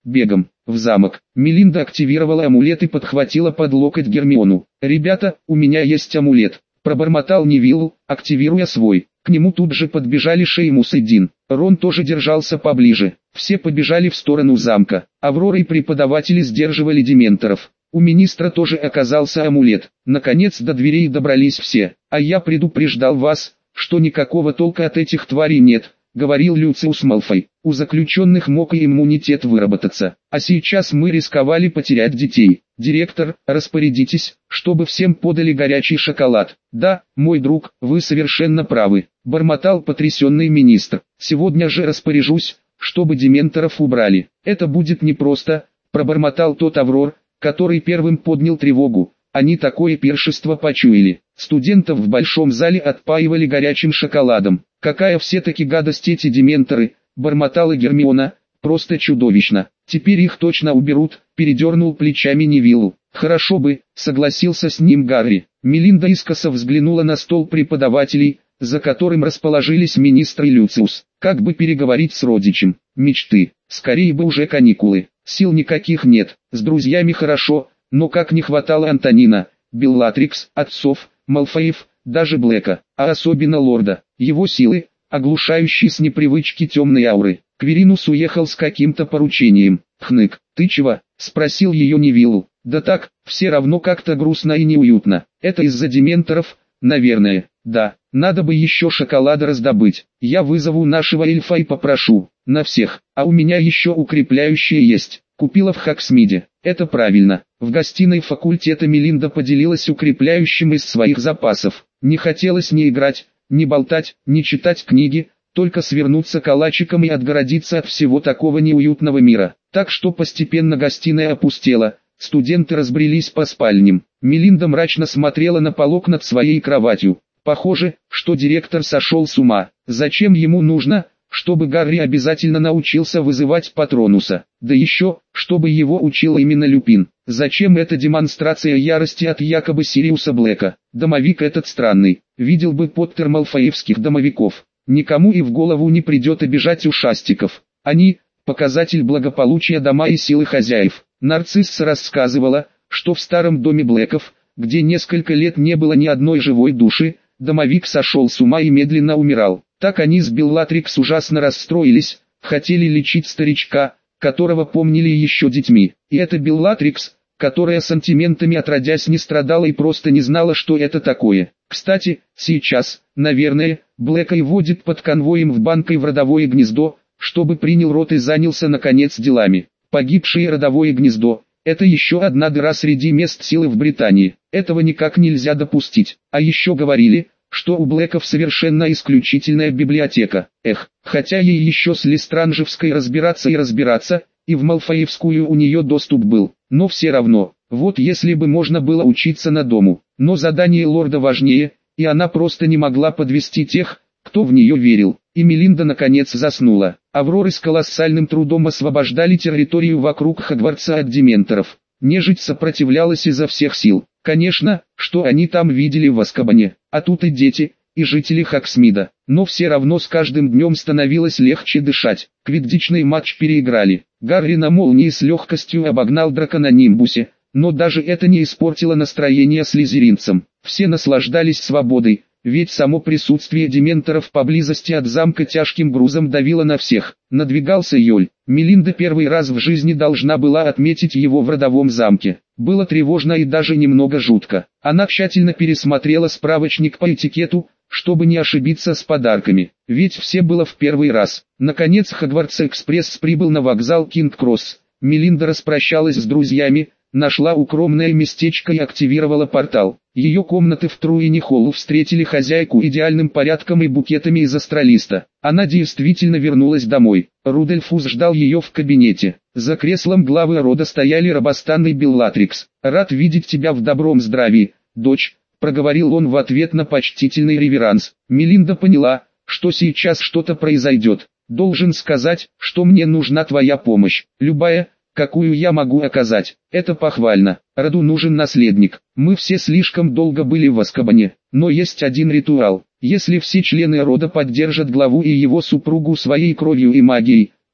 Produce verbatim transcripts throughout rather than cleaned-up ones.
бегом, в замок. Мелинда активировала амулет и подхватила под локоть Гермиону. «Ребята, у меня есть амулет», — пробормотал Невилл, активируя свой. К нему тут же подбежали Шеймус и Дин. Рон тоже держался поближе. Все побежали в сторону замка. Аврора и преподаватели сдерживали дементоров. У министра тоже оказался амулет. Наконец до дверей добрались все. «А я предупреждал вас, что никакого толка от этих тварей нет», — говорил Люциус Малфой. «У заключенных мог и иммунитет выработаться. А сейчас мы рисковали потерять детей. Директор, распорядитесь, чтобы всем подали горячий шоколад». «Да, мой друг, вы совершенно правы», — бормотал потрясенный министр. «Сегодня же распоряжусь, чтобы дементоров убрали». «Это будет непросто», — пробормотал тот Аврор, который первым поднял тревогу. Они такое пиршество почуяли. Студентов в большом зале отпаивали горячим шоколадом. «Какая все-таки гадость эти дементоры», — бормотала Гермиона, — «просто чудовищно. Теперь их точно уберут», — передернул плечами Невиллу. «Хорошо бы», — согласился с ним Гарри. Мелинда искоса взглянула на стол преподавателей, за которым расположились министр и Люциус. Как бы переговорить с родичем? Мечты. Скорее бы уже каникулы. Сил никаких нет. С друзьями хорошо, но как не хватало Антонина, Беллатрикс, отцов, Малфоев, даже Блэка, а особенно лорда. Его силы, оглушающие с непривычки темной ауры. Квиринус уехал с каким-то поручением. «Хнык, ты чего?» — спросил ее Невиллу. «Да так, все равно как-то грустно и неуютно. Это из-за дементоров, наверное. Да, надо бы еще шоколада раздобыть. Я вызову нашего эльфа и попрошу. На всех. А у меня еще укрепляющие есть. Купила в Хоксмиде». «Это правильно». В гостиной факультета Мелинда поделилась укрепляющим из своих запасов. Не хотелось ни играть, ни болтать, ни читать книги, только свернуться калачиком и отгородиться от всего такого неуютного мира. Так что постепенно гостиная опустела, студенты разбрелись по спальням. Мелинда мрачно смотрела на полок над своей кроватью. Похоже, что директор сошел с ума. Зачем ему нужно, чтобы Гарри обязательно научился вызывать Патронуса? Да еще, чтобы его учил именно Люпин. Зачем эта демонстрация ярости от якобы Сириуса Блэка? Домовик этот странный. Видел бы Поттер малфоевских домовиков. Никому и в голову не придет обижать ушастиков. Они – показатель благополучия дома и силы хозяев. Нарцисса рассказывала, что в старом доме Блэков, где несколько лет не было ни одной живой души, домовик сошел с ума и медленно умирал. Так они с Беллатрикс ужасно расстроились, хотели лечить старичка, которого помнили еще детьми. И это Беллатрикс, которая сантиментами отродясь не страдала и просто не знала, что это такое. Кстати, сейчас, наверное, Блэка и водит под конвоем в банк и в родовое гнездо, чтобы принял род и занялся наконец делами. Погибшее родовое гнездо – это еще одна дыра среди мест силы в Британии. Этого никак нельзя допустить. А еще говорили, что у Блэков совершенно исключительная библиотека. Эх, хотя ей еще с Лестранжевской разбираться и разбираться, и в Малфоевскую у нее доступ был. Но все равно, вот если бы можно было учиться на дому. Но задание лорда важнее, и она просто не могла подвести тех, кто в нее верил. И Мелинда наконец заснула. Авроры с колоссальным трудом освобождали территорию вокруг Хогвартса от дементоров. Нежить сопротивлялась изо всех сил. Конечно, что они там видели в Азкабане, а тут и дети, и жители Хоксмида. Но все равно с каждым днем становилось легче дышать. Квиддичный матч переиграли. Гарри на молнии с легкостью обогнал дракона Нимбусе, но даже это не испортило настроение слизеринцам. Все наслаждались свободой, ведь само присутствие дементоров поблизости от замка тяжким грузом давило на всех. Надвигался Йоль. Мелинда первый раз в жизни должна была отметить его в родовом замке. Было тревожно и даже немного жутко. Она тщательно пересмотрела справочник по этикету, чтобы не ошибиться с подарками. Ведь все было в первый раз. Наконец Хогвартс-экспресс прибыл на вокзал Кинг-Кросс. Мелинда распрощалась с друзьями, нашла укромное местечко и активировала портал. Ее комнаты в Труини-Холлу встретили хозяйку идеальным порядком и букетами из астролиста. Она действительно вернулась домой. Рудольфус ждал ее в кабинете. За креслом главы рода стояли Робостан и Беллатрикс. «Рад видеть тебя в добром здравии, дочь», — проговорил он в ответ на почтительный реверанс. Мелинда поняла, что сейчас что-то произойдет. «Должен сказать, что мне нужна твоя помощь. Любая, какую я могу оказать. Это похвально. Роду нужен наследник. Мы все слишком долго были в Азкабане, но есть один ритуал. Если все члены рода поддержат главу и его супругу своей кровью и магией,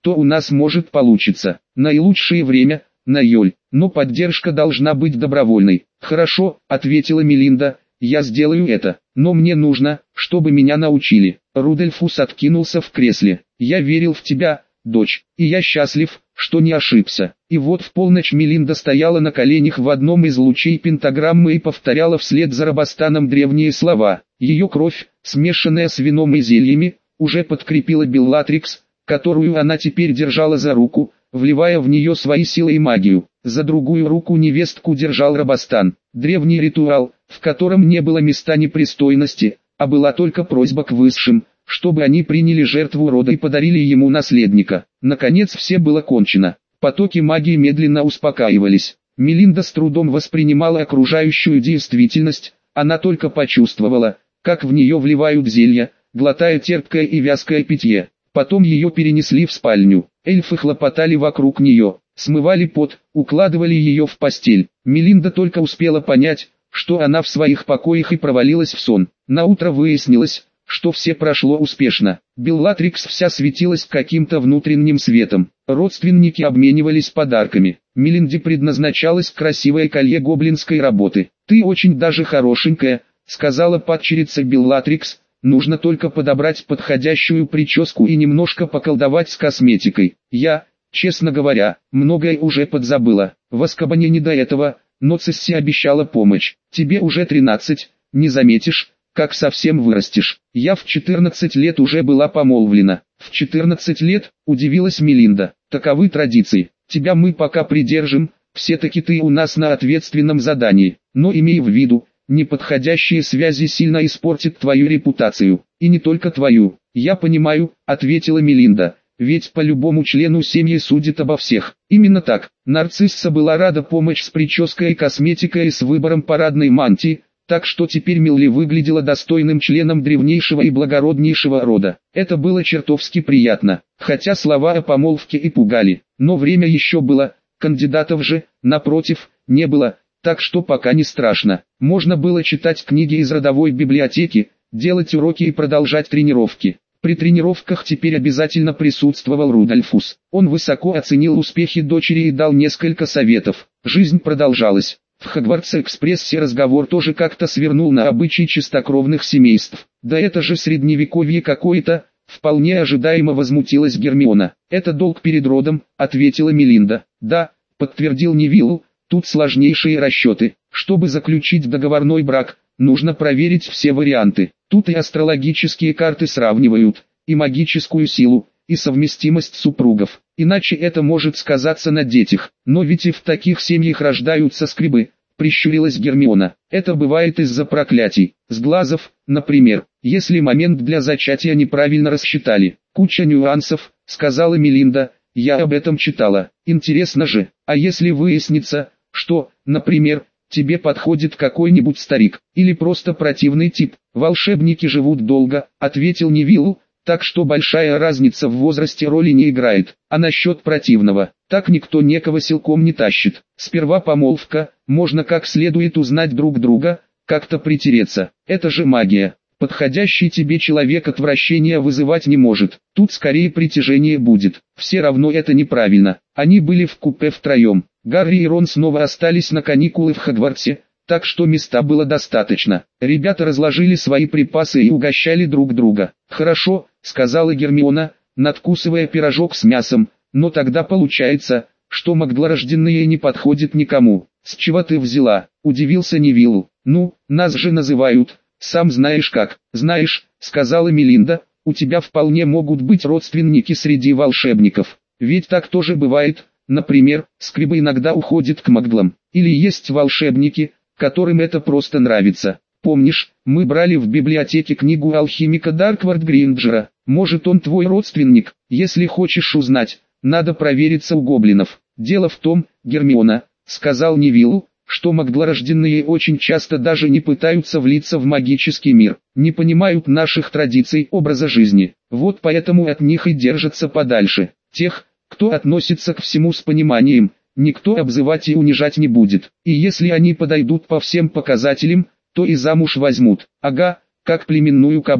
то у нас может получиться. Наилучшее время, Найоль, но поддержка должна быть добровольной. Хорошо, ответила Мелинда, я сделаю это, но мне нужно, чтобы меня научили. Рудольфус откинулся в кресле. Я верил в тебя, дочь, и я счастлив, что не ошибся. И вот в полночь Мелинда стояла на коленях в одном из лучей пентаграммы и повторяла вслед за Робостаном древние слова. Ее кровь, смешанная с вином и зельями, уже подкрепила Беллатрикс, которую она теперь держала за руку, вливая в нее свои силы и магию. За другую руку невестку держал Робостан. Древний ритуал, в котором не было места непристойности, а была только просьба к высшим, чтобы они приняли жертву рода и подарили ему наследника. Наконец все было кончено. Потоки магии медленно успокаивались. Мелинда с трудом воспринимала окружающую действительность, она только почувствовала, как в нее вливают зелья, глотая терпкое и вязкое питье. Потом ее перенесли в спальню. Эльфы хлопотали вокруг нее, смывали пот, укладывали ее в постель. Мелинда только успела понять, что она в своих покоях и провалилась в сон. Наутро выяснилось, что все прошло успешно. Беллатрикс вся светилась каким-то внутренним светом. Родственники обменивались подарками. Мелинде предназначалось красивое колье гоблинской работы. «Ты очень даже хорошенькая», — сказала падчерица Беллатрикс. «Нужно только подобрать подходящую прическу и немножко поколдовать с косметикой. Я, честно говоря, многое уже подзабыла. В Азкабане не до этого, но Цесси обещала помощь. Тебе уже тринадцать, не заметишь, как совсем вырастешь. Я в четырнадцать лет уже была помолвлена». «В четырнадцать лет?» – удивилась Мелинда. «Таковы традиции. Тебя мы пока придержим, все-таки ты у нас на ответственном задании. Но имей в виду, неподходящие связи сильно испортят твою репутацию. И не только твою». «Я понимаю», – ответила Мелинда. «Ведь по любому члену семьи судят обо всех». Именно так. Нарцисса была рада помочь с прической и косметикой и с выбором парадной мантии, так что теперь Милли выглядела достойным членом древнейшего и благороднейшего рода. Это было чертовски приятно, хотя слова о помолвке и пугали. Но время еще было, кандидатов же, напротив, не было, так что пока не страшно. Можно было читать книги из родовой библиотеки, делать уроки и продолжать тренировки. При тренировках теперь обязательно присутствовал Рудольфус. Он высоко оценил успехи дочери и дал несколько советов. Жизнь продолжалась. В Хогвартс-экспрессе разговор тоже как-то свернул на обычаи чистокровных семейств. «Да это же средневековье какое-то», — вполне ожидаемо возмутилась Гермиона. «Это долг перед родом», — ответила Мелинда. «Да», — подтвердил Невилл, — «тут сложнейшие расчеты. Чтобы заключить договорной брак, нужно проверить все варианты. Тут и астрологические карты сравнивают, и магическую силу, и совместимость супругов. Иначе это может сказаться на детях. Но ведь и в таких семьях рождаются скребы», — прищурилась Гермиона. «Это бывает из-за проклятий, сглазов, например, если момент для зачатия неправильно рассчитали. Куча нюансов», — сказала Мелинда. «Я об этом читала. Интересно же, а если выяснится, что, например, тебе подходит какой-нибудь старик, или просто противный тип?» «Волшебники живут долго», — ответил Невилл. «Так что большая разница в возрасте роли не играет. А насчет противного, так никто никого силком не тащит. Сперва помолвка, можно как следует узнать друг друга, как-то притереться. Это же магия. Подходящий тебе человек отвращения вызывать не может. Тут скорее притяжение будет. Все равно это неправильно». Они были в купе втроем. Гарри и Рон снова остались на каникулы в Хогвартсе, так что места было достаточно. Ребята разложили свои припасы и угощали друг друга. «Хорошо», — сказала Гермиона, надкусывая пирожок с мясом, «но тогда получается, что магдлорожденные не подходит никому». «С чего ты взяла?» — удивился Невилл. «Ну, нас же называют, сам знаешь как». «Знаешь», — сказала Мелинда, — «у тебя вполне могут быть родственники среди волшебников. Ведь так тоже бывает, например, скребы иногда уходят к магдлам. Или есть волшебники, которым это просто нравится. Помнишь, мы брали в библиотеке книгу алхимика Дарквард Гринджера? Может, он твой родственник? Если хочешь узнать, надо провериться у гоблинов». «Дело в том, Гермиона», — сказал Невилл, — «что магдлорожденные очень часто даже не пытаются влиться в магический мир, не понимают наших традиций, образа жизни. Вот поэтому от них и держатся подальше. Тех, кто относится ко всему с пониманием, никто обзывать и унижать не будет. И если они подойдут по всем показателям, то и замуж возьмут. Ага, как племенную кобылу.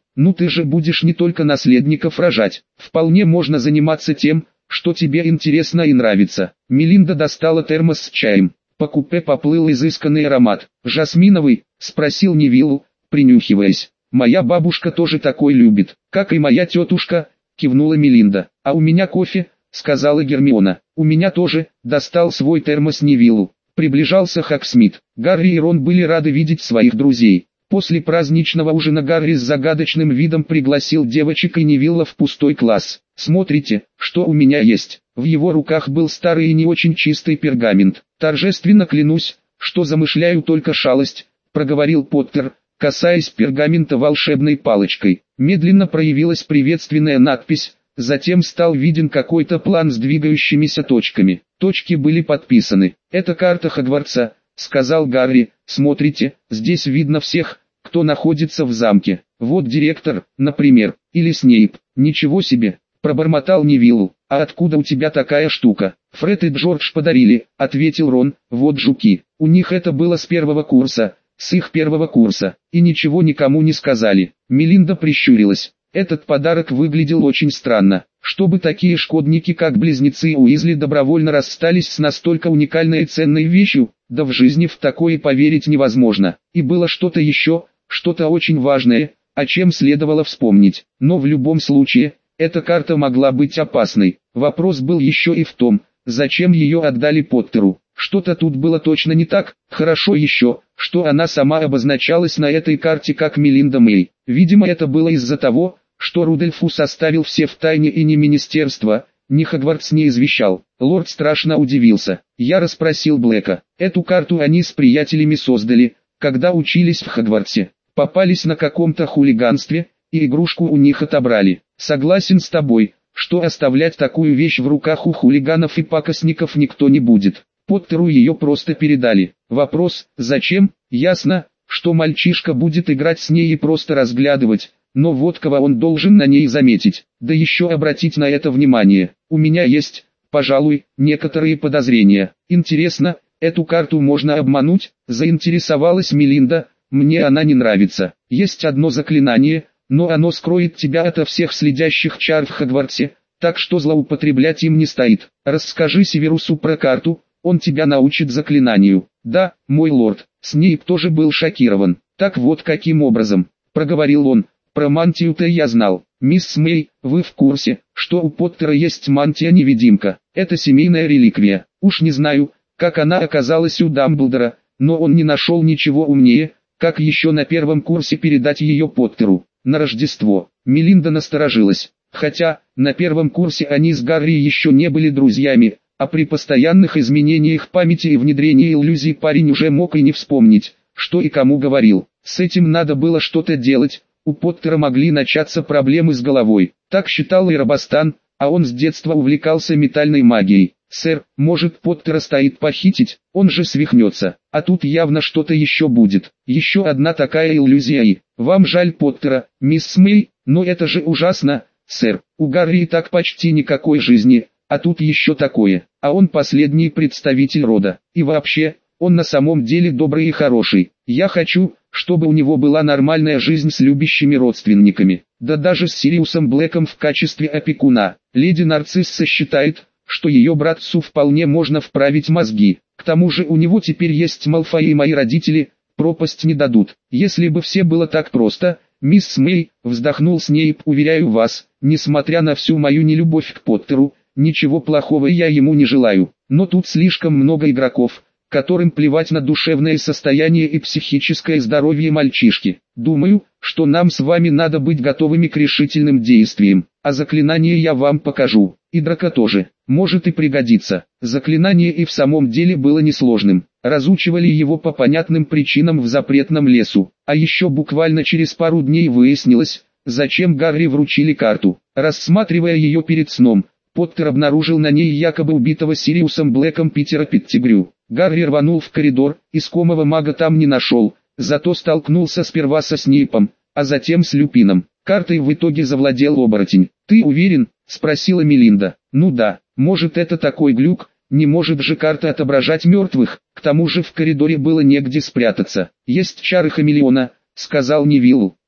Ну ты же будешь не только наследников рожать, вполне можно заниматься тем, что тебе интересно и нравится. Мелинда достала термос с чаем. По купе поплыл изысканный аромат. «Жасминовый?» – спросил Невилл, принюхиваясь. «Моя бабушка тоже такой любит, как и моя тетушка», – кивнула Мелинда. «А у меня кофе», – сказала Гермиона. «У меня тоже», – достал свой термос Невиллу. Приближался Хагсмит. Гарри и Рон были рады видеть своих друзей. После праздничного ужина Гарри с загадочным видом пригласил девочек и Невилла в пустой класс. «Смотрите, что у меня есть». В его руках был старый и не очень чистый пергамент. «Торжественно клянусь, что замышляю только шалость», — проговорил Поттер, касаясь пергамента волшебной палочкой. Медленно проявилась приветственная надпись, затем стал виден какой-то план с двигающимися точками. Точки были подписаны. «Это карта Хогвартса», — сказал Гарри. «Смотрите, здесь видно всех, кто находится в замке. Вот директор, например, или Снейп». «Ничего себе», — пробормотал Невилл. «А откуда у тебя такая штука?» «Фред и Джордж подарили», — ответил Рон. «Вот жуки. У них это было с первого курса, с их первого курса, и ничего никому не сказали». Мелинда прищурилась. Этот подарок выглядел очень странно. Чтобы такие шкодники, как близнецы Уизли, добровольно расстались с настолько уникальной и ценной вещью, да в жизни в такое поверить невозможно. И было что-то еще, что-то очень важное, о чем следовало вспомнить. Но в любом случае, эта карта могла быть опасной. Вопрос был еще и в том, зачем ее отдали Поттеру. Что-то тут было точно не так. Хорошо еще, что она сама обозначалась на этой карте как Мелинда Мэй. Видимо, это было из-за того, что Рудольфус оставил все в тайне и ни министерство, ни Хогвартс не извещал. Лорд страшно удивился. Я расспросил Блэка. Эту карту они с приятелями создали, когда учились в Хогвартсе. Попались на каком-то хулиганстве, и игрушку у них отобрали. Согласен с тобой, что оставлять такую вещь в руках у хулиганов и пакостников никто не будет. Поттеру ее просто передали. Вопрос, зачем? Ясно, что мальчишка будет играть с ней и просто разглядывать. Но вот кого он должен на ней заметить, да еще обратить на это внимание. У меня есть, пожалуй, некоторые подозрения. Интересно, эту карту можно обмануть? Заинтересовалась Мелинда. Мне она не нравится. Есть одно заклинание, но оно скроет тебя ото всех следящих чар в Хогвартсе, так что злоупотреблять им не стоит. Расскажи Северусу про карту, он тебя научит заклинанию. Да, мой лорд. Снейп тоже был шокирован. Так вот каким образом, проговорил он. Про мантию-то я знал. Мисс Мэй, вы в курсе, что у Поттера есть мантия-невидимка? Это семейная реликвия. Уж не знаю, как она оказалась у Дамблдора, но он не нашел ничего умнее, как еще на первом курсе передать ее Поттеру. На Рождество. Мелинда насторожилась. Хотя, на первом курсе они с Гарри еще не были друзьями, а при постоянных изменениях памяти и внедрении иллюзий парень уже мог и не вспомнить, что и кому говорил. С этим надо было что-то делать. У Поттера могли начаться проблемы с головой. Так считал и Робостан, а он с детства увлекался ментальной магией. «Сэр, может, Поттера стоит похитить, он же свихнется, а тут явно что-то еще будет. Еще одна такая иллюзия и... Вам жаль Поттера, мисс Мэй, но это же ужасно, сэр. У Гарри и так почти никакой жизни, а тут еще такое. А он последний представитель рода. И вообще, он на самом деле добрый и хороший. Я хочу, чтобы у него была нормальная жизнь с любящими родственниками. Да даже с Сириусом Блэком в качестве опекуна. Леди Нарцисса считает, что ее братцу вполне можно вправить мозги. К тому же у него теперь есть Малфой и мои родители, пропасть не дадут. Если бы все было так просто, мисс Мэй, вздохнул Снейп, уверяю вас, несмотря на всю мою нелюбовь к Поттеру, ничего плохого я ему не желаю. Но тут слишком много игроков, которым плевать на душевное состояние и психическое здоровье мальчишки. Думаю, что нам с вами надо быть готовыми к решительным действиям. А заклинание я вам покажу. И драка тоже. Может и пригодится. Заклинание и в самом деле было несложным. Разучивали его по понятным причинам в запретном лесу. А еще буквально через пару дней выяснилось, зачем Гарри вручили карту. Рассматривая ее перед сном, Поттер обнаружил на ней якобы убитого Сириусом Блэком Питера Петтигрю. Гарри рванул в коридор, искомого мага там не нашел, зато столкнулся сперва со Снейпом, а затем с Люпином. Картой в итоге завладел оборотень. «Ты уверен?» – спросила Мелинда. «Ну да, может это такой глюк, не может же карта отображать мертвых, к тому же в коридоре было негде спрятаться. Есть чары хамелеона», – сказал Невилл.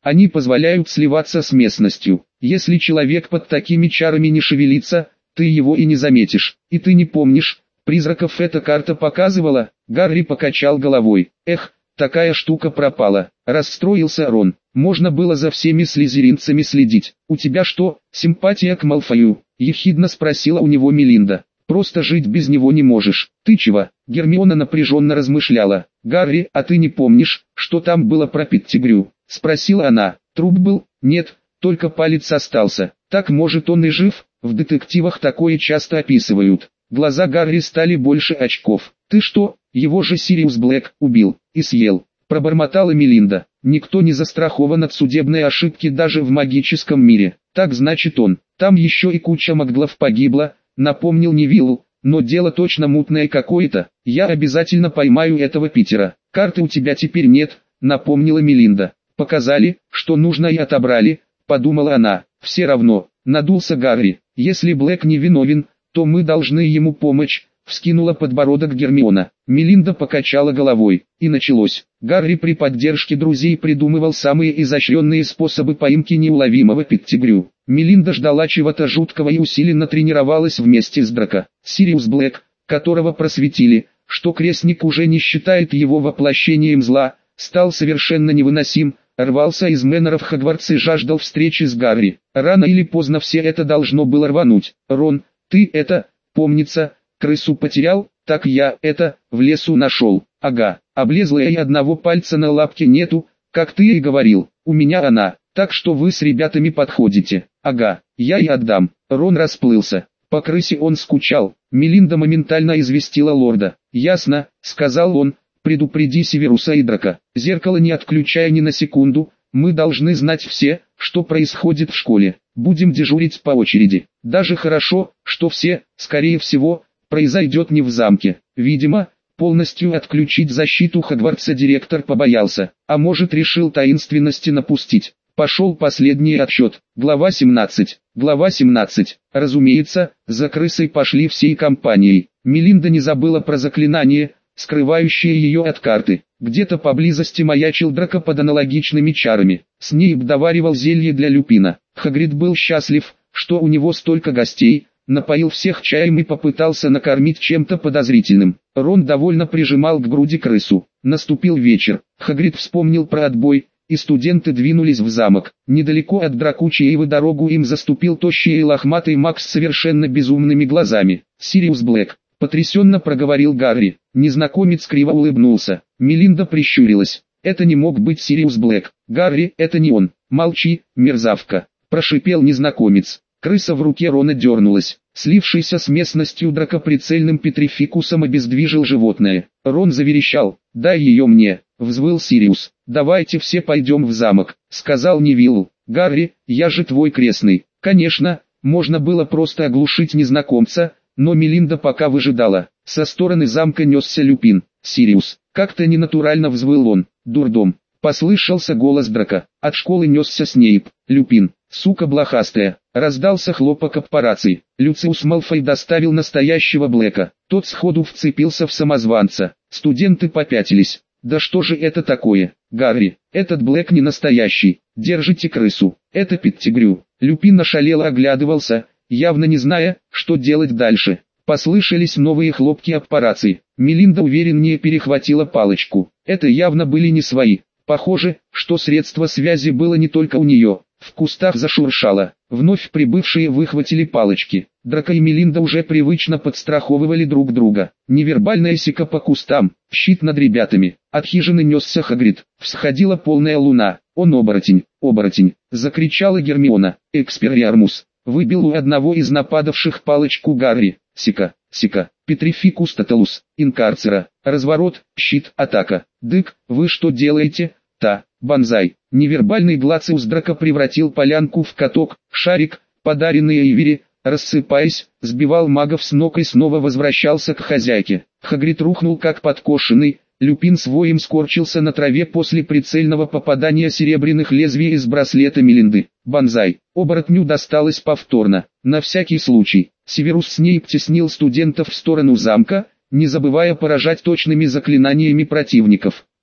Они позволяют сливаться с местностью. Если человек под такими чарами не шевелится, ты его и не заметишь. И ты не помнишь, призраков эта карта показывала? Гарри покачал головой. Эх, такая штука пропала. Расстроился Рон. Можно было за всеми слизеринцами следить. У тебя что, симпатия к Малфою? Ехидно спросила у него Мелинда. Просто жить без него не можешь. Ты чего? Гермиона напряженно размышляла. Гарри, а ты не помнишь, что там было про Петтигрю? Спросила она. Труп был? Нет, только палец остался. Так может он и жив? В детективах такое часто описывают. Глаза Гарри стали больше очков. Ты что, его же Сириус Блэк убил и съел? Пробормотала Мелинда. Никто не застрахован от судебной ошибки даже в магическом мире. Так значит он. Там еще и куча маглов погибла, напомнил Невиллу. Но дело точно мутное какое-то. Я обязательно поймаю этого Питера. Карты у тебя теперь нет, напомнила Мелинда. Показали, что нужно и отобрали, подумала она. Все равно, надулся Гарри. Если Блэк не виновен, то мы должны ему помочь. Вскинула подбородок Гермиона. Мелинда покачала головой. И началось. Гарри при поддержке друзей придумывал самые изощренные способы поимки неуловимого Петтигрю. Мелинда ждала чего-то жуткого и усиленно тренировалась вместе с Драко. Сириус Блэк, которого просветили, что крестник уже не считает его воплощением зла, стал совершенно невыносим, рвался из Мэннеров Хогвартс и жаждал встречи с Гарри. Рано или поздно все это должно было рвануть. Рон, ты это, помнится, крысу потерял? Так я это, в лесу нашел. Ага, облезлая и одного пальца на лапке нету, как ты и говорил. У меня она, так что вы с ребятами подходите. Ага, я и отдам. Рон расплылся. По крысе он скучал. Мелинда моментально известила лорда. Ясно, сказал он, предупреди Северуса и Драко. Зеркало не отключая ни на секунду, мы должны знать все, что происходит в школе. Будем дежурить по очереди. Даже хорошо, что все, скорее всего, произойдет не в замке. Видимо, полностью отключить защиту Хогвартса директор побоялся, а может решил таинственности напустить. Пошел последний отсчет. Глава семнадцать. Глава семнадцать. Разумеется, за крысой пошли всей компанией. Мелинда не забыла про заклинание, скрывающее ее от карты. Где-то поблизости маячил Драко под аналогичными чарами. Снейп доваривал зелье для Люпина. Хагрид был счастлив, что у него столько гостей, напоил всех чаем и попытался накормить чем-то подозрительным. Рон довольно прижимал к груди крысу. Наступил вечер. Хагрид вспомнил про отбой, и студенты двинулись в замок. Недалеко от Дракучиевы дорогу им заступил тощий и лохматый маг с совершенно безумными глазами. «Сириус Блэк», — потрясенно проговорил Гарри. Незнакомец криво улыбнулся. Мелинда прищурилась. «Это не мог быть Сириус Блэк. Гарри, это не он». «Молчи, мерзавка», — прошипел незнакомец. Крыса в руке Рона дернулась. Слившийся с местностью Драко прицельным петрификусом обездвижил животное. Рон заверещал. «Дай ее мне», — взвыл Сириус. «Давайте все пойдем в замок», — сказал Невилл. «Гарри, я же твой крестный». Конечно, можно было просто оглушить незнакомца, но Мелинда пока выжидала. Со стороны замка несся Люпин. «Сириус», — как-то ненатурально взвыл он. «Дурдом». Послышался голос Драко. От школы несся Снейп. «Люпин, сука блохастая». Раздался хлопок об по рации. Люциус Малфой доставил настоящего Блэка. Тот сходу вцепился в самозванца. Студенты попятились. «Да что же это такое? Гарри, этот Блэк не настоящий. Держите крысу. Это Петтигрю». Люпин ошалело оглядывался, явно не зная, что делать дальше. Послышались новые хлопки об по рации. Мелинда увереннее перехватила палочку. Это явно были не свои. Похоже, что средство связи было не только у нее. В кустах зашуршало. Вновь прибывшие выхватили палочки. Драко и Мелинда уже привычно подстраховывали друг друга. Невербальная сика по кустам, щит над ребятами. От хижины несся Хагрид. Всходила полная луна. «Он оборотень, оборотень!» — закричала Гермиона. «Экспериармус!» — выбил у одного из нападавших палочку Гарри. «Сика, сика, петрификус тоталус, инкарцера, разворот, щит, атака». «Дык, вы что делаете?» «Та, банзай». Невербальный Глациус Драко превратил полянку в каток. Шарик, подаренный Эйвери, рассыпаясь, сбивал магов с ног и снова возвращался к хозяйке. Хагрид рухнул как подкошенный. Люпин с воем скорчился на траве после прицельного попадания серебряных лезвий из браслета Мелинды. «Банзай». Оборотню досталось повторно. На всякий случай, Северус Снейп теснил студентов в сторону замка, не забывая поражать точными заклинаниями противников.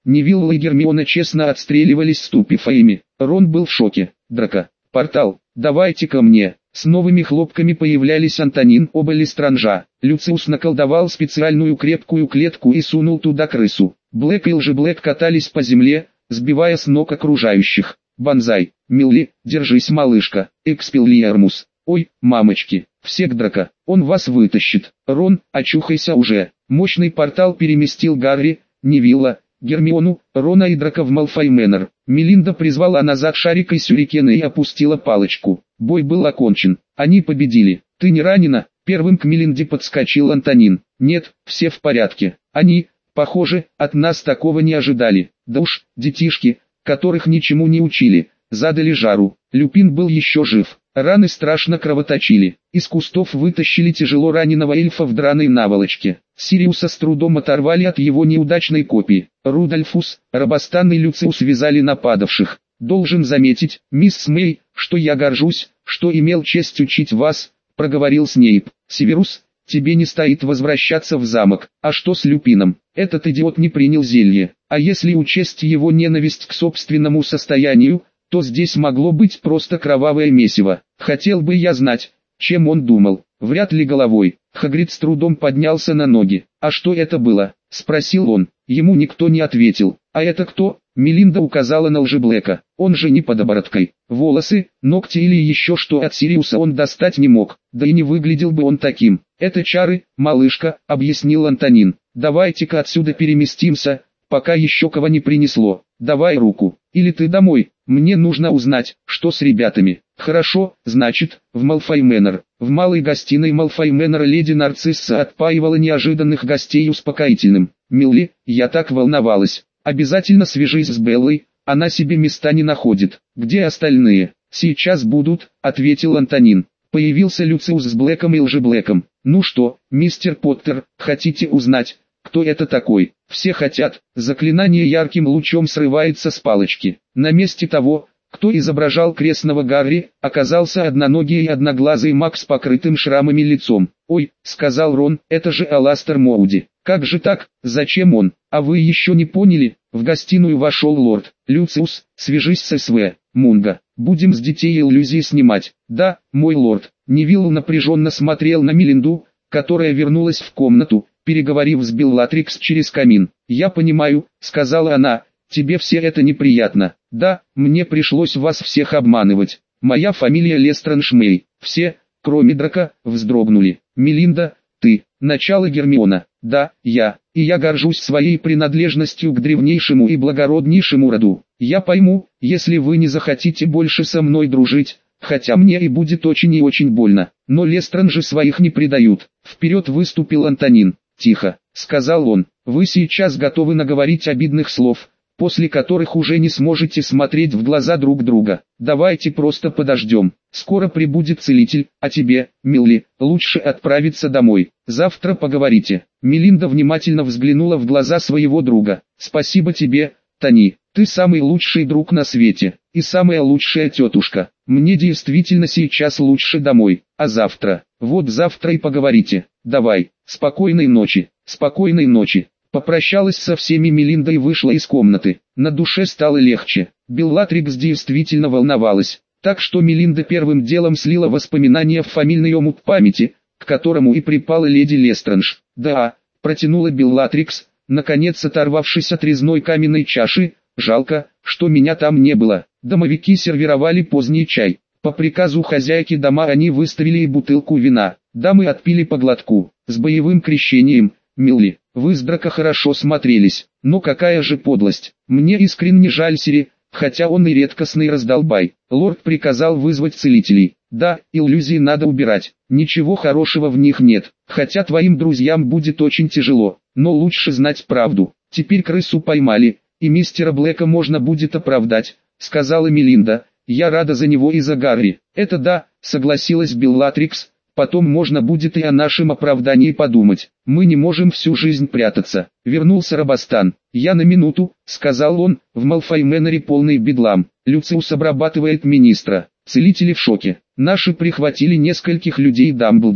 Невилл и Гермиона честно отстреливались ступифаями. Рон был в шоке. Драко. Портал. Давайте ко мне. С новыми хлопками появлялись Антонин, оба Лестранжа. Люциус наколдовал специальную крепкую клетку и сунул туда крысу. Блэк и Лжеблэк катались по земле, сбивая с ног окружающих. Бонзай. Милли, держись, малышка. Экспеллиармус. Ой, мамочки, все к Драко, он вас вытащит. Рон, очухайся уже. Мощный портал переместил Гарри, Невилла, Гермиону, Рона и Драко в Малфой Мэннер. Мелинда призвала назад шарик и сюрикена и опустила палочку. Бой был окончен. Они победили. Ты не ранена? Первым к Мелинде подскочил Антонин. Нет, все в порядке. Они, похоже, от нас такого не ожидали. Да уж, детишки, которых ничему не учили, задали жару. Люпин был еще жив. Раны страшно кровоточили. Из кустов вытащили тяжело раненого эльфа в драной наволочке. Сириуса с трудом оторвали от его неудачной копии. Рудольфус, Робостан и Люциус вязали нападавших. Должен заметить, мисс Мэй, что я горжусь, что имел честь учить вас, проговорил Снейп. Северус, тебе не стоит возвращаться в замок. А что с Люпином? Этот идиот не принял зелье. А если учесть его ненависть к собственному состоянию, то здесь могло быть просто кровавое месиво. Хотел бы я знать, чем он думал. Вряд ли головой. Хагрид с трудом поднялся на ноги. «А что это было?» — спросил он. Ему никто не ответил. «А это кто?» — Мелинда указала на Лжеблэка. «Он же не под обороткой. Волосы, ногти или еще что от Сириуса он достать не мог. Да и не выглядел бы он таким. Это чары, малышка», — объяснил Антонин. «Давайте-ка отсюда переместимся, пока еще кого не принесло. Давай руку. Или ты домой. Мне нужно узнать, что с ребятами». «Хорошо, значит, в Малфой Мэннер». В малой гостиной Малфой Мэннера леди Нарцисса отпаивала неожиданных гостей успокоительным. «Милли, я так волновалась. Обязательно свяжись с Беллой, она себе места не находит». «Где остальные?» «Сейчас будут», — ответил Антонин. Появился Люциус с Блэком и Лжеблэком. «Ну что, мистер Поттер, хотите узнать, кто это такой?» «Все хотят». Заклинание ярким лучом срывается с палочки. На месте того, кто изображал крестного Гарри, оказался одноногий и одноглазый маг с покрытым шрамами лицом. «Ой», — сказал Рон, — «это же Аластер Моуди». «Как же так? Зачем он? А вы еще не поняли?» В гостиную вошел лорд. «Люциус, свяжись с СВ. Мунга. Будем с детей иллюзии снимать». «Да, мой лорд». Невилл напряженно смотрел на Мелинду, которая вернулась в комнату, переговорив с Беллатрикс через камин. «Я понимаю», — сказала она, — «тебе все это неприятно». «Да, мне пришлось вас всех обманывать. Моя фамилия Лестранж Мэй». Все, кроме Драко, вздрогнули. «Мелинда, ты». «Начало Гермиона». «Да, я. И я горжусь своей принадлежностью к древнейшему и благороднейшему роду. Я пойму, если вы не захотите больше со мной дружить, хотя мне и будет очень и очень больно. Но Лестранжи своих не предают». Вперед выступил Антонин. «Тихо», — сказал он, — «вы сейчас готовы наговорить обидных слов, после которых уже не сможете смотреть в глаза друг друга. Давайте просто подождем. Скоро прибудет целитель, а тебе, Милли, лучше отправиться домой. Завтра поговорите». Мелинда внимательно взглянула в глаза своего друга. «Спасибо тебе, Тони. Ты самый лучший друг на свете, и самая лучшая тетушка. Мне действительно сейчас лучше домой, а завтра, вот завтра и поговорите. Давай, спокойной ночи, спокойной ночи». Попрощалась со всеми Мелинда и вышла из комнаты. На душе стало легче. Беллатрикс действительно волновалась. Так что Мелинда первым делом слила воспоминания в фамильный омут памяти, к которому и припала леди Лестранж. «Да», — протянула Беллатрикс, наконец оторвавшись от резной каменной чаши, — «жалко, что меня там не было». Домовики сервировали поздний чай. По приказу хозяйки дома они выставили и бутылку вина. Дамы отпили по глотку. С боевым крещением, Милли, вы с Драко хорошо смотрелись, но какая же подлость. Мне искренне жаль Сири, хотя он и редкостный раздолбай. Лорд приказал вызвать целителей. Да, иллюзии надо убирать, ничего хорошего в них нет, хотя твоим друзьям будет очень тяжело, но лучше знать правду. Теперь крысу поймали, и мистера Блэка можно будет оправдать, сказала Мелинда. Я рада за него и за Гарри. Это да, согласилась Беллатрикс. Потом можно будет и о нашем оправдании подумать. Мы не можем всю жизнь прятаться. Вернулся Робостан. «Я на минуту», — сказал он, — «в Малфой Мэннере полный бедлам. Люциус обрабатывает министра. Целители в шоке. Наши прихватили нескольких людей Дамблдора»,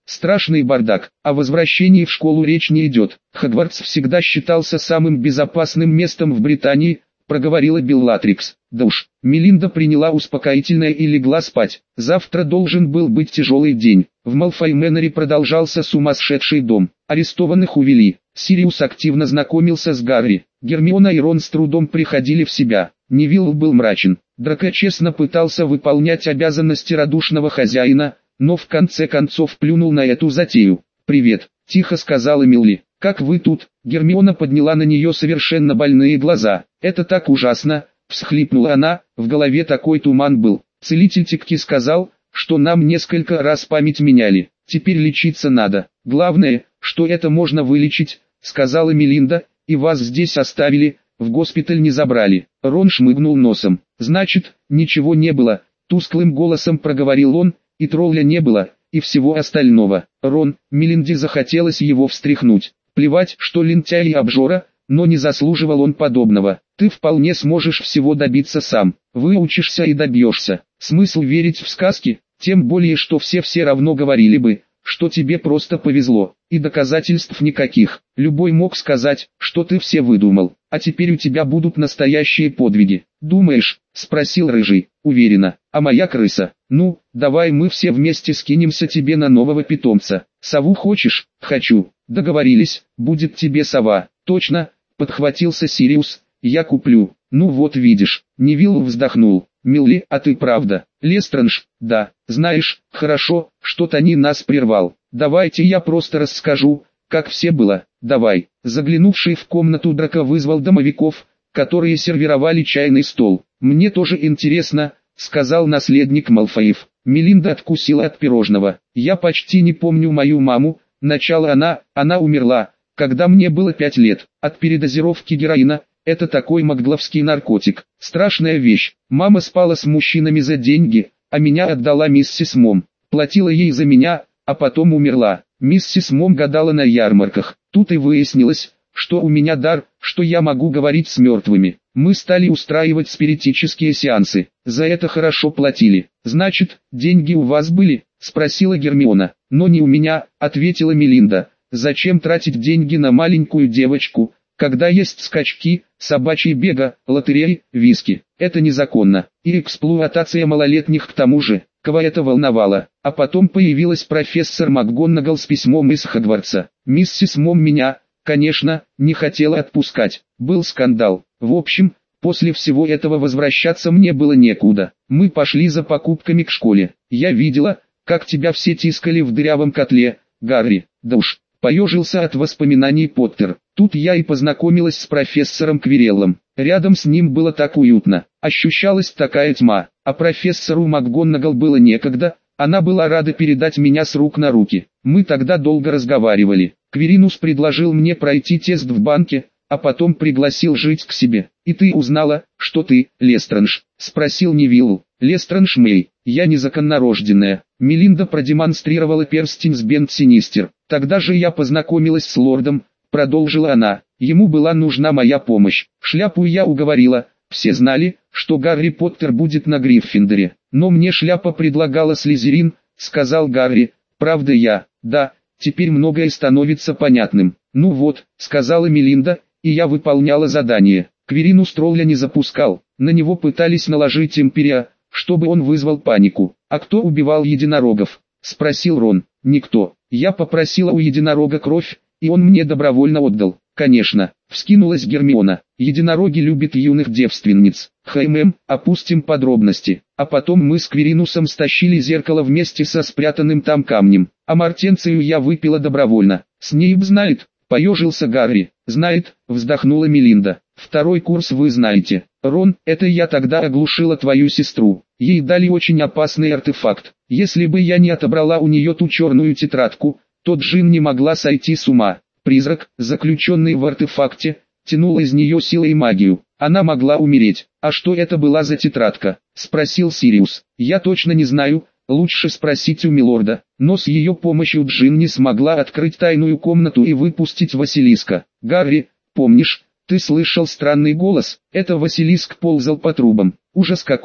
Страшный бардак. О возвращении в школу речь не идет. Хогвартс всегда считался самым безопасным местом в Британии, проговорила Беллатрикс. Да уж. Мелинда приняла успокоительное и легла спать. Завтра должен был быть тяжелый день. В Малфой Мэннере продолжался сумасшедший дом. Арестованных увели. Сириус активно знакомился с Гарри. Гермиона и Рон с трудом приходили в себя. Невилл был мрачен. Драко честно пытался выполнять обязанности радушного хозяина, но в конце концов плюнул на эту затею. «Привет», – тихо сказала Милли. «Как вы тут?» Гермиона подняла на нее совершенно больные глаза. «Это так ужасно», – всхлипнула она, в голове такой туман был. «Целитель Тикки сказал, что нам несколько раз память меняли. Теперь лечиться надо. Главное, что это можно вылечить», – сказала Мелинда, – «и вас здесь оставили, в госпиталь не забрали». Рон шмыгнул носом. «Значит, ничего не было», – тусклым голосом проговорил он, – «и тролля не было, и всего остального». Рон, Мелинде захотелось его встряхнуть. Плевать, что лентяй и обжора, но не заслуживал он подобного. Ты вполне сможешь всего добиться сам. Выучишься и добьешься. Смысл верить в сказки, тем более что все все равно говорили бы, что тебе просто повезло. И доказательств никаких. Любой мог сказать, что ты все выдумал. А теперь у тебя будут настоящие подвиги. «Думаешь?» – спросил Рыжий. «Уверена. А моя крыса? Ну, давай мы все вместе скинемся тебе на нового питомца. Сову хочешь?» «Хочу». «Договорились, будет тебе сова». «Точно», – подхватился Сириус, – «я куплю». «Ну вот видишь». Невилл вздохнул. «Милли, а ты правда?» «Лестранж?» «Да». «Знаешь, хорошо, что Тони нас прервал. Давайте я просто расскажу, как все было». «Давай». Заглянувший в комнату Драко вызвал домовиков, которые сервировали чайный стол. «Мне тоже интересно», — сказал наследник Малфоев. Мелинда откусила от пирожного. «Я почти не помню мою маму», — начала она, она умерла, когда мне было пять лет, от передозировки героина. Это такой магловский наркотик. Страшная вещь. Мама спала с мужчинами за деньги, а меня отдала миссис Мом. Платила ей за меня, а потом умерла. Миссис Мом гадала на ярмарках. Тут и выяснилось, что у меня дар, что я могу говорить с мертвыми. Мы стали устраивать спиритические сеансы. За это хорошо платили. «Значит, деньги у вас были?» – спросила Гермиона. «Но не у меня», – ответила Мелинда. «Зачем тратить деньги на маленькую девочку, когда есть скачки, собачьи бега, лотереи, виски? Это незаконно. И эксплуатация малолетних к тому же». Кого это волновало? А потом появилась профессор МакГонагал с письмом из Хогвартса. Миссис Мом меня, конечно, не хотела отпускать. Был скандал. В общем, после всего этого возвращаться мне было некуда. Мы пошли за покупками к школе. Я видела, как тебя все тискали в дырявом котле, Гарри. Да уж, поежился от воспоминаний Поттер. Тут я и познакомилась с профессором Квиреллом. Рядом с ним было так уютно. Ощущалась такая тьма. А профессору МакГонагал было некогда. Она была рада передать меня с рук на руки. Мы тогда долго разговаривали. Квиринус предложил мне пройти тест в банке, а потом пригласил жить к себе. «И ты узнала, что ты, Лестранж?» – спросил Невилл. «Лестранж Мэй, я незаконнорожденная». Мелинда продемонстрировала перстень с Бент Синистер. «Тогда же я познакомилась с лордом», – продолжила она. «Ему была нужна моя помощь. Шляпу я уговорила. Все знали, что Гарри Поттер будет на Гриффиндоре. Но мне шляпа предлагала Слизерин», – сказал Гарри. «Правда я?» «Да, теперь многое становится понятным». «Ну вот», – сказала Мелинда, – «и я выполняла задание». Квиринус тролля не запускал. На него пытались наложить империя, чтобы он вызвал панику. «А кто убивал единорогов?» – спросил Рон. «Никто. Я попросила у единорога кровь, и он мне добровольно отдал». «Конечно», – вскинулась Гермиона. «Единороги любят юных девственниц». «Хм, опустим подробности. А потом мы с Квиринусом стащили зеркало вместе со спрятанным там камнем. А мартенцию я выпила добровольно». «Снейп знает?» – поежился Гарри. «Знает», – вздохнула Мелинда. «Второй курс вы знаете. Рон, это я тогда оглушила твою сестру. Ей дали очень опасный артефакт. Если бы я не отобрала у нее ту черную тетрадку, то Джин не могла сойти с ума. Призрак, заключенный в артефакте, тянул из нее силой и магию. Она могла умереть». «А что это была за тетрадка?» – спросил Сириус. «Я точно не знаю, лучше спросить у милорда». Но с ее помощью Джин не смогла открыть тайную комнату и выпустить Василиска. «Гарри, помнишь, ты слышал странный голос? Это Василиск ползал по трубам. Ужас какой!»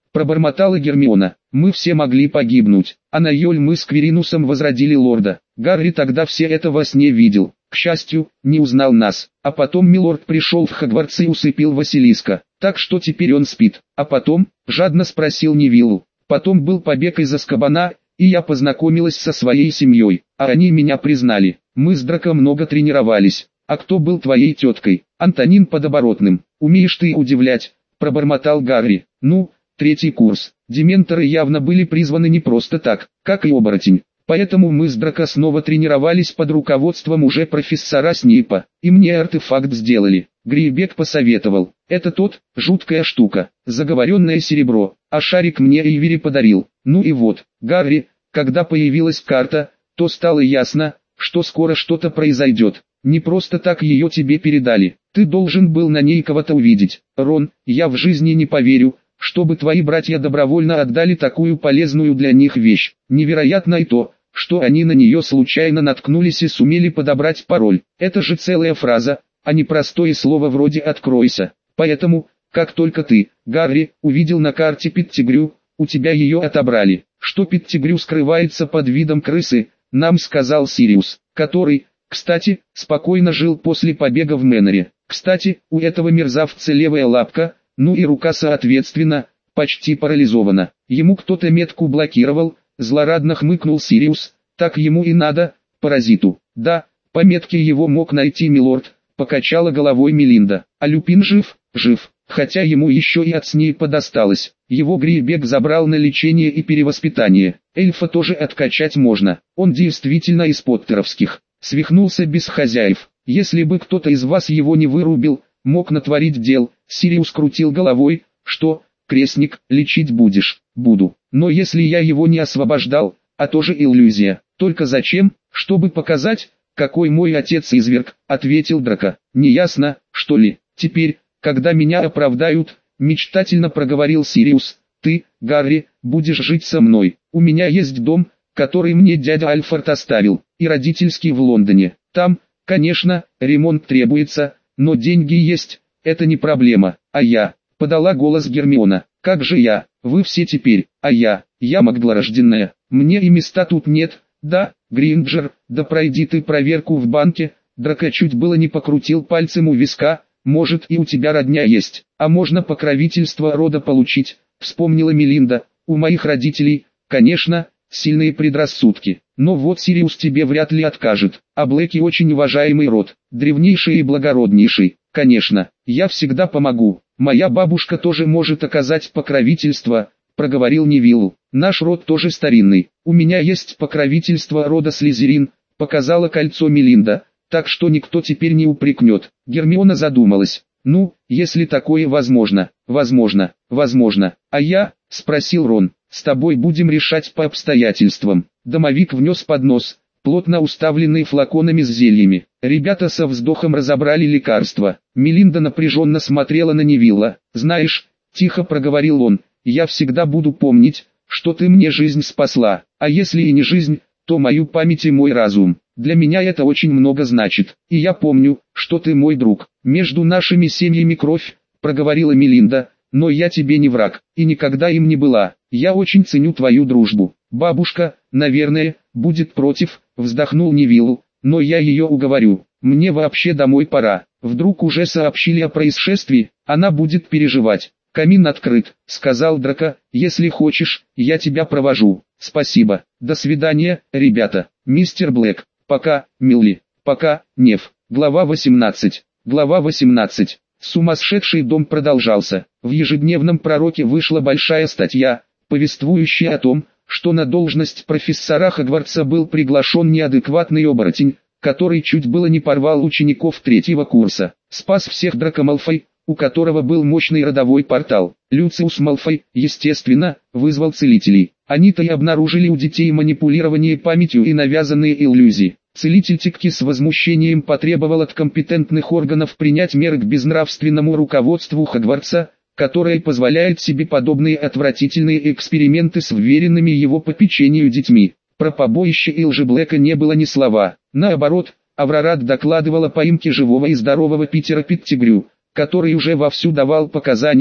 пробормотала Гермиона. Мы все могли погибнуть, а на Йоль мы с Квиринусом возродили лорда. Гарри тогда все это во сне видел. К счастью, не узнал нас. А потом милорд пришел в Хогвартс и усыпил Василиска. Так что теперь он спит. А потом, жадно спросил Невиллу. Потом был побег из Азкабана, и я познакомилась со своей семьей. А они меня признали. Мы с Драко много тренировались. А кто был твоей теткой? Антонин Подоборотным. Умеешь ты удивлять, пробормотал Гарри. Ну, третий курс. Дементоры явно были призваны не просто так, как и оборотень. Поэтому мы с Драко снова тренировались под руководством уже профессора Снейпа. И мне артефакт сделали. Грейбек посоветовал. Это тот, жуткая штука, заговоренное серебро. А шарик мне Эйвери подарил. Ну и вот, Гарри, когда появилась карта, то стало ясно, что скоро что-то произойдет. Не просто так ее тебе передали. Ты должен был на ней кого-то увидеть. Рон, я в жизни не поверю, чтобы твои братья добровольно отдали такую полезную для них вещь. Невероятно и то, что они на нее случайно наткнулись и сумели подобрать пароль. Это же целая фраза, а не простое слово вроде «откройся». Поэтому, как только ты, Гарри, увидел на карте Петтигрю, у тебя ее отобрали. Что Петтигрю скрывается под видом крысы, нам сказал Сириус, который, кстати, спокойно жил после побега в Мэннере. Кстати, у этого мерзавца левая лапка, ну и рука соответственно, почти парализована. Ему кто-то метку блокировал, злорадно хмыкнул Сириус, так ему и надо, паразиту. Да, по метке его мог найти милорд, покачала головой Мелинда. А Люпин жив, жив, хотя ему еще и от Снейпа досталось. Его Грейбек забрал на лечение и перевоспитание. Эльфа тоже откачать можно, он действительно из поттеровских. Свихнулся без хозяев. Если бы кто-то из вас его не вырубил, мог натворить дел. Сириус крутил головой. Что, крестник, лечить будешь? Буду. Но если я его не освобождал, а тоже иллюзия. Только зачем? Чтобы показать, какой мой отец изверг, ответил Драко. Неясно, что ли? Теперь, когда меня оправдают, мечтательно проговорил Сириус. Ты, Гарри, будешь жить со мной. У меня есть дом, который мне дядя Альфред оставил, и родительский в Лондоне. Там, конечно, ремонт требуется, но деньги есть, это не проблема. А я, подала голос Гермиона, как же я, вы все теперь, а я, я Магдлорожденная, мне и места тут нет, да, Гринджер, да пройди ты проверку в банке. Драко чуть было не покрутил пальцем у виска, может и у тебя родня есть, а можно покровительство рода получить, вспомнила Мелинда, у моих родителей, конечно, сильные предрассудки, но вот Сириус тебе вряд ли откажет, а Блэки очень уважаемый род, древнейший и благороднейший, конечно, я всегда помогу, моя бабушка тоже может оказать покровительство, проговорил Невилл, наш род тоже старинный, у меня есть покровительство рода Слизерин, показала кольцо Мелинда, так что никто теперь не упрекнет. Гермиона задумалась, ну, если такое возможно, возможно, возможно, а я, спросил Рон, с тобой будем решать по обстоятельствам. Домовик внес поднос, плотно уставленный флаконами с зельями. Ребята со вздохом разобрали лекарства. Мелинда напряженно смотрела на Невилла. Знаешь, тихо проговорил он, я всегда буду помнить, что ты мне жизнь спасла, а если и не жизнь, то мою память и мой разум. Для меня это очень много значит, и я помню, что ты мой друг. Между нашими семьями кровь, проговорила Мелинда, но я тебе не враг, и никогда им не была. Я очень ценю твою дружбу. Бабушка, наверное, будет против, вздохнул Невилл, но я ее уговорю. Мне вообще домой пора. Вдруг уже сообщили о происшествии, она будет переживать. Камин открыт, сказал Драко, если хочешь, я тебя провожу. Спасибо. До свидания, ребята. Мистер Блэк. Пока, Милли. Пока, Нев. Глава восемнадцать. Глава восемнадцать. Сумасшедший дом продолжался. В ежедневном пророке вышла большая статья, повествующая о том, что на должность профессора Хогвартса был приглашен неадекватный оборотень, который чуть было не порвал учеников третьего курса. Спас всех Драко Малфой, у которого был мощный родовой портал. Люциус Малфой, естественно, вызвал целителей. Они-то и обнаружили у детей манипулирование памятью и навязанные иллюзии. Целитель Тикки с возмущением потребовал от компетентных органов принять меры к безнравственному руководству Хогвартса, которое позволяет себе подобные отвратительные эксперименты с вверенными его попечению детьми. Про побоище и лжи Блэка не было ни слова. Наоборот, Аврорад докладывала о поимке живого и здорового Питера Петтигрю, который уже вовсю давал показания,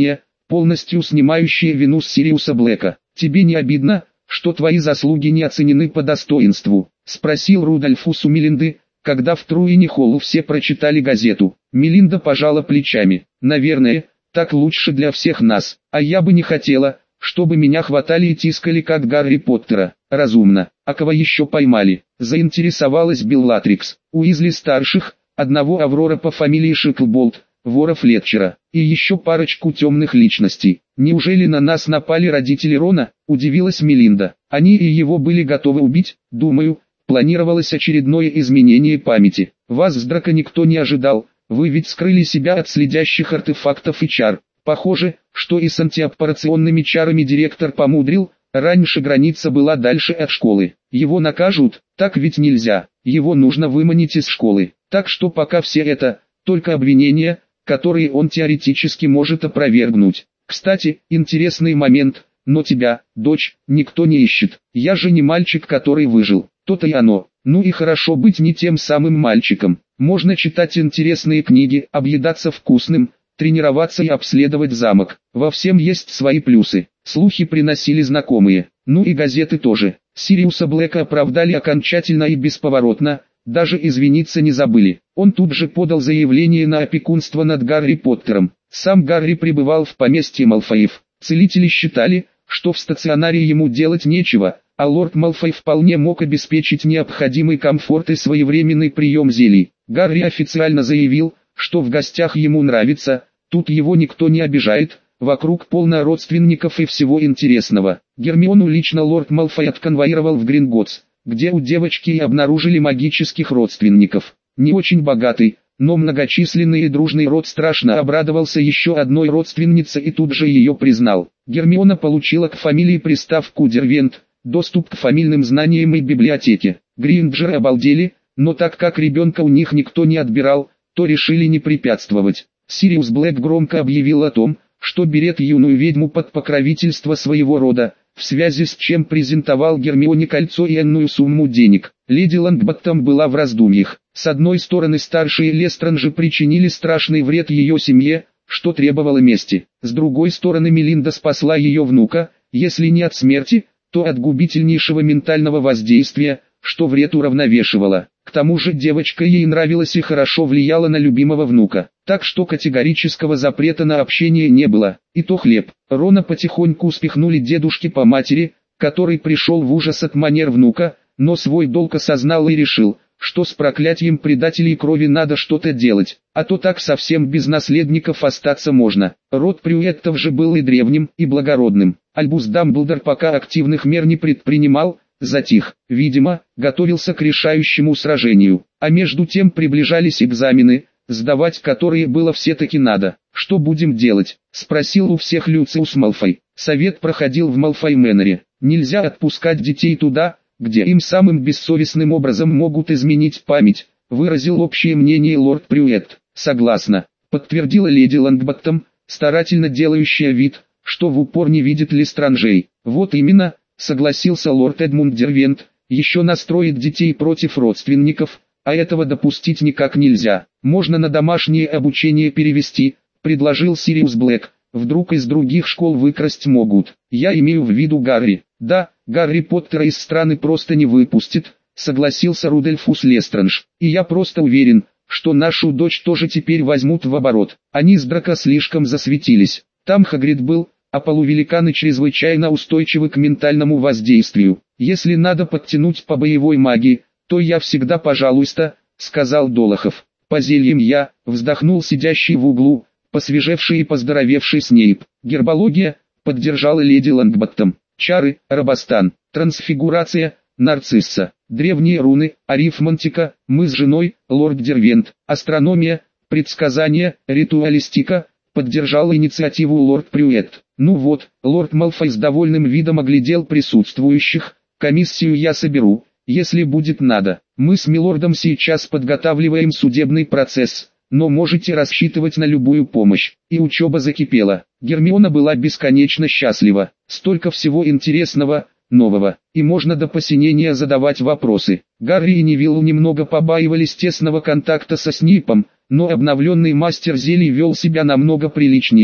полностью снимающее вину с Сириуса Блэка. «Тебе не обидно, что твои заслуги не оценены по достоинству?» — спросил Рудольфус у Мелинды, когда в Труини-Холлу все прочитали газету. Мелинда пожала плечами. «Наверное, так лучше для всех нас, а я бы не хотела, чтобы меня хватали и тискали как Гарри Поттера». «Разумно. А кого еще поймали?» — заинтересовалась Беллатрикс. «Уизли-старших, одного Аврора по фамилии Шиклболт, вора Флетчера, и еще парочку темных личностей». «Неужели на нас напали родители Рона?» — удивилась Мелинда. «Они и его были готовы убить, думаю». Планировалось очередное изменение памяти. «Вас с Драко никто не ожидал, вы ведь скрыли себя от следящих артефактов и чар. Похоже, что и с антиаппарационными чарами директор помудрил, раньше граница была дальше от школы. Его накажут, так ведь нельзя, его нужно выманить из школы. Так что пока все это, только обвинения, которые он теоретически может опровергнуть. Кстати, интересный момент, но тебя, дочь, никто не ищет. Я же не мальчик, который выжил». То-то и оно. Ну и хорошо быть не тем самым мальчиком. Можно читать интересные книги, объедаться вкусным, тренироваться и обследовать замок. Во всем есть свои плюсы. Слухи приносили знакомые. Ну и газеты тоже. Сириуса Блэка оправдали окончательно и бесповоротно, даже извиниться не забыли. Он тут же подал заявление на опекунство над Гарри Поттером. Сам Гарри пребывал в поместье Малфоев. Целители считали, что в стационаре ему делать нечего, а лорд Малфой вполне мог обеспечить необходимый комфорт и своевременный прием зелий. Гарри официально заявил, что в гостях ему нравится, тут его никто не обижает, вокруг полно родственников и всего интересного. Гермиону лично лорд Малфой отконвоировал в Гринготтс, где у девочки и обнаружили магических родственников. Не очень богатый, но многочисленный и дружный род страшно обрадовался еще одной родственнице и тут же ее признал. Гермиона получила к фамилии приставку Дервент, доступ к фамильным знаниям и библиотеке. Гринджеры обалдели, но так как ребенка у них никто не отбирал, то решили не препятствовать. Сириус Блэк громко объявил о том, что берет юную ведьму под покровительство своего рода, в связи с чем презентовал Гермионе кольцо и энную сумму денег. Леди Лонгботтом была в раздумьях. С одной стороны, старшие Лестранжи причинили страшный вред ее семье, что требовало мести. С другой стороны, Мелинда спасла ее внука, если не от смерти, то от губительнейшего ментального воздействия, что вред уравновешивало. К тому же девочка ей нравилась и хорошо влияла на любимого внука, так что категорического запрета на общение не было. И то хлеб. Рона потихоньку спихнули дедушке по матери, который пришел в ужас от манер внука, но свой долг осознал и решил, что с проклятием предателей крови надо что-то делать, а то так совсем без наследников остаться можно. Род Прюэттов же был и древним, и благородным. Альбус Дамблдор пока активных мер не предпринимал, затих, видимо, готовился к решающему сражению. А между тем приближались экзамены, сдавать которые было все-таки надо. «Что будем делать?» — спросил у всех Люциус Малфой. Совет проходил в Малфой-Мэноре. Нельзя отпускать детей туда, где им самым бессовестным образом могут изменить память, выразил общее мнение лорд Прюэтт. «Согласна», — подтвердила леди Лонгботтом, старательно делающая вид, что в упор не видит Лестранжей. «Вот именно», — согласился лорд Эдмунд Дервент, — «еще настроить детей против родственников, а этого допустить никак нельзя. Можно на домашнее обучение перевести», — предложил Сириус Блэк. «Вдруг из других школ выкрасть могут. Я имею в виду Гарри». «Да, Гарри Поттера из страны просто не выпустит», — согласился Рудольфус Лестранж. «И я просто уверен, что нашу дочь тоже теперь возьмут в оборот. Они с Драко слишком засветились. Там Хагрид был, а полувеликаны чрезвычайно устойчивы к ментальному воздействию. Если надо подтянуть по боевой магии, то я всегда пожалуйста», — сказал Долохов. «По зельям я», — вздохнул сидящий в углу, посвежевший и поздоровевший Снейп. «Гербология», — поддержала леди Лонгботтом. «Чары, Робостан, трансфигурация, нарцисса, древние руны, арифмантика, мы с женой, лорд Дервент, астрономия, предсказания, ритуалистика», — поддержал инициативу лорд Прюэтт. «Ну вот», — лорд Малфой с довольным видом оглядел присутствующих, «комиссию я соберу, если будет надо. Мы с милордом сейчас подготавливаем судебный процесс, но можете рассчитывать на любую помощь». И учеба закипела. Гермиона была бесконечно счастлива. Столько всего интересного, нового, и можно до посинения задавать вопросы. Гарри и Невиллу немного побаивались тесного контакта со Снейпом, но обновленный мастер зелий вел себя намного приличнее,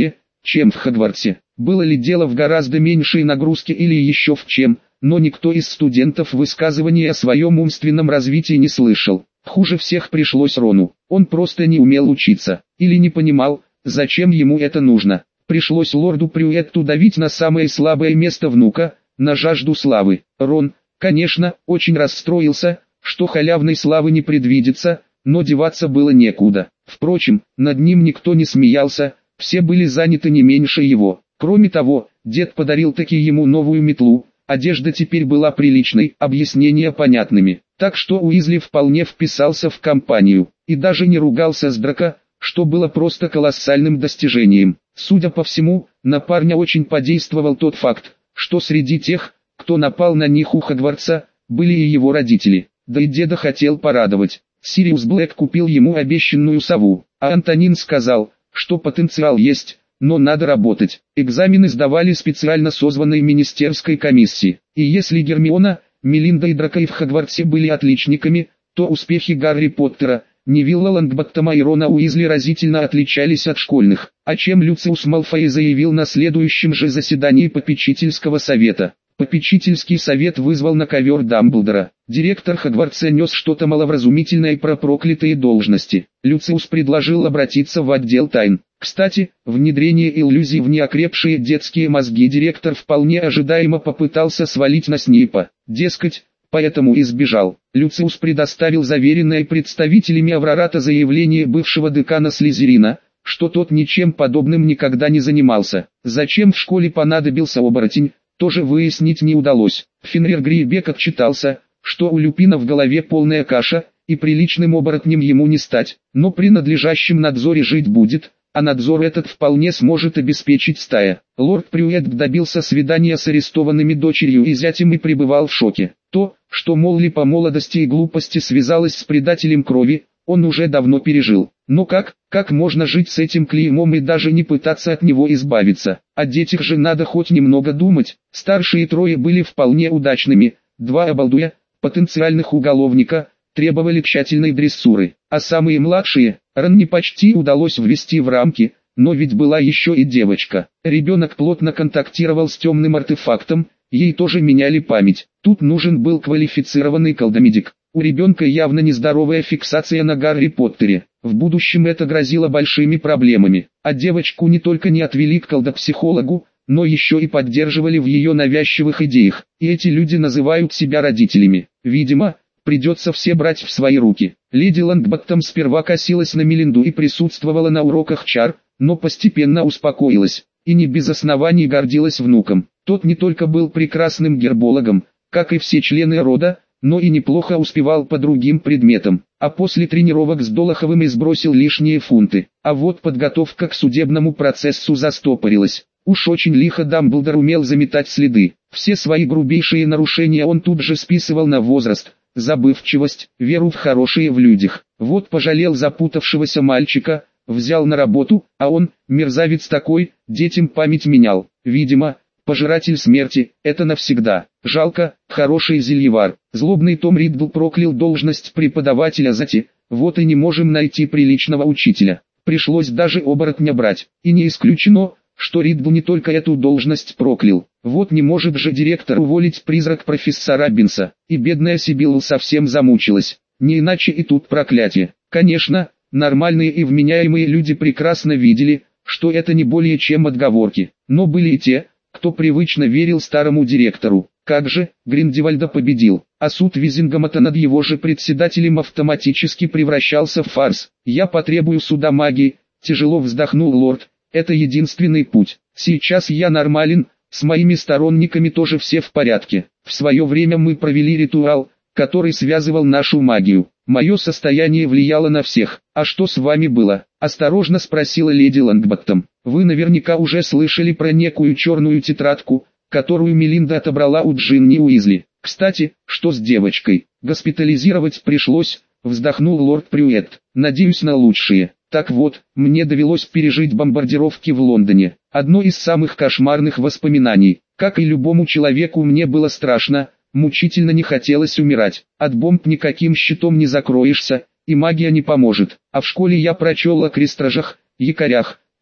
чем в Хогвартсе. Было ли дело в гораздо меньшей нагрузке или еще в чем, но никто из студентов высказывания о своем умственном развитии не слышал. Хуже всех пришлось Рону. Он просто не умел учиться, или не понимал, зачем ему это нужно. Пришлось лорду Прюэтту давить на самое слабое место внука, на жажду славы. Рон, конечно, очень расстроился, что халявной славы не предвидится, но деваться было некуда. Впрочем, над ним никто не смеялся, все были заняты не меньше его. Кроме того, дед подарил таки ему новую метлу, одежда теперь была приличной, объяснения понятными. Так что Уизли вполне вписался в компанию, и даже не ругался с Драко, что было просто колоссальным достижением. Судя по всему, на парня очень подействовал тот факт, что среди тех, кто напал на них у Хогвартса, были и его родители. Да и деда хотел порадовать. Сириус Блэк купил ему обещанную сову, а Антонин сказал, что потенциал есть, но надо работать. Экзамены сдавали специально созванной министерской комиссии. И если Гермиона, Мелинда и Драко и в Хогвартсе были отличниками, то успехи Гарри Поттера, Невилла Лонгботтома и Рона Уизли разительно отличались от школьных, о чем Люциус Малфой заявил на следующем же заседании попечительского совета. Попечительский совет вызвал на ковер Дамблдора. Директор Хогвартса нес что-то маловразумительное про проклятые должности. Люциус предложил обратиться в отдел тайн. Кстати, внедрение иллюзий в неокрепшие детские мозги директор вполне ожидаемо попытался свалить на Снейпа. Дескать, поэтому и сбежал. Люциус предоставил заверенное представителями Аврората заявление бывшего декана Слизерина, что тот ничем подобным никогда не занимался. Зачем в школе понадобился оборотень, тоже выяснить не удалось. Фенрир Грейбек отчитался, что у Люпина в голове полная каша, и приличным оборотнем ему не стать, но при надлежащем надзоре жить будет, а надзор этот вполне сможет обеспечить стая. Лорд Прюэтт добился свидания с арестованными дочерью и зятем и пребывал в шоке. То, что Молли по молодости и глупости связалась с предателем крови, он уже давно пережил. Но как, как можно жить с этим клеймом и даже не пытаться от него избавиться? О детях же надо хоть немного думать. Старшие трое были вполне удачными, два обалдуя, потенциальных уголовника, требовали тщательной дрессуры, а самые младшие, Ранни почти удалось ввести в рамки, но ведь была еще и девочка. Ребенок плотно контактировал с темным артефактом, ей тоже меняли память. Тут нужен был квалифицированный колдомедик. У ребенка явно нездоровая фиксация на Гарри Поттере. В будущем это грозило большими проблемами. А девочку не только не отвели к колдопсихологу, но еще и поддерживали в ее навязчивых идеях. И эти люди называют себя родителями. Видимо, придется все брать в свои руки. Леди Лонгботтом сперва косилась на Мелинду и присутствовала на уроках чар, но постепенно успокоилась, и не без оснований гордилась внуком. Тот не только был прекрасным гербологом, как и все члены рода, но и неплохо успевал по другим предметам, а после тренировок с Долоховым и сбросил лишние фунты. А вот подготовка к судебному процессу застопорилась. Уж очень лихо Дамблдор умел заметать следы. Все свои грубейшие нарушения он тут же списывал на возраст, забывчивость, веру в хорошие в людях. Вот пожалел запутавшегося мальчика, взял на работу, а он, мерзавец такой, детям память менял. Видимо, пожиратель смерти, это навсегда. Жалко, хороший зельевар. Злобный Том Риддл проклял должность преподавателя Зати, вот и не можем найти приличного учителя. Пришлось даже оборотня брать, и не исключено, что Риддл не только эту должность проклял. Вот не может же директор уволить призрак профессора Бинса, и бедная Сибилла совсем замучилась. Не иначе и тут проклятие. Конечно, нормальные и вменяемые люди прекрасно видели, что это не более чем отговорки, но были и те, кто привычно верил старому директору. Как же, Гриндевальда победил, а суд Визингамата над его же председателем автоматически превращался в фарс. Я потребую суда магии, тяжело вздохнул лорд, это единственный путь. Сейчас я нормален, с моими сторонниками тоже все в порядке. В свое время мы провели ритуал, который связывал нашу магию. Мое состояние влияло на всех. А что с вами было? Осторожно спросила леди Лонгботтом. Вы наверняка уже слышали про некую черную тетрадку, которую Мелинда отобрала у Джинни Уизли. Кстати, что с девочкой? Госпитализировать пришлось, вздохнул лорд Прюэтт. Надеюсь на лучшее. Так вот, мне довелось пережить бомбардировки в Лондоне. Одно из самых кошмарных воспоминаний. Как и любому человеку, мне было страшно, мучительно не хотелось умирать. От бомб никаким щитом не закроешься, и магия не поможет. А в школе я прочел о крестражах, якорях,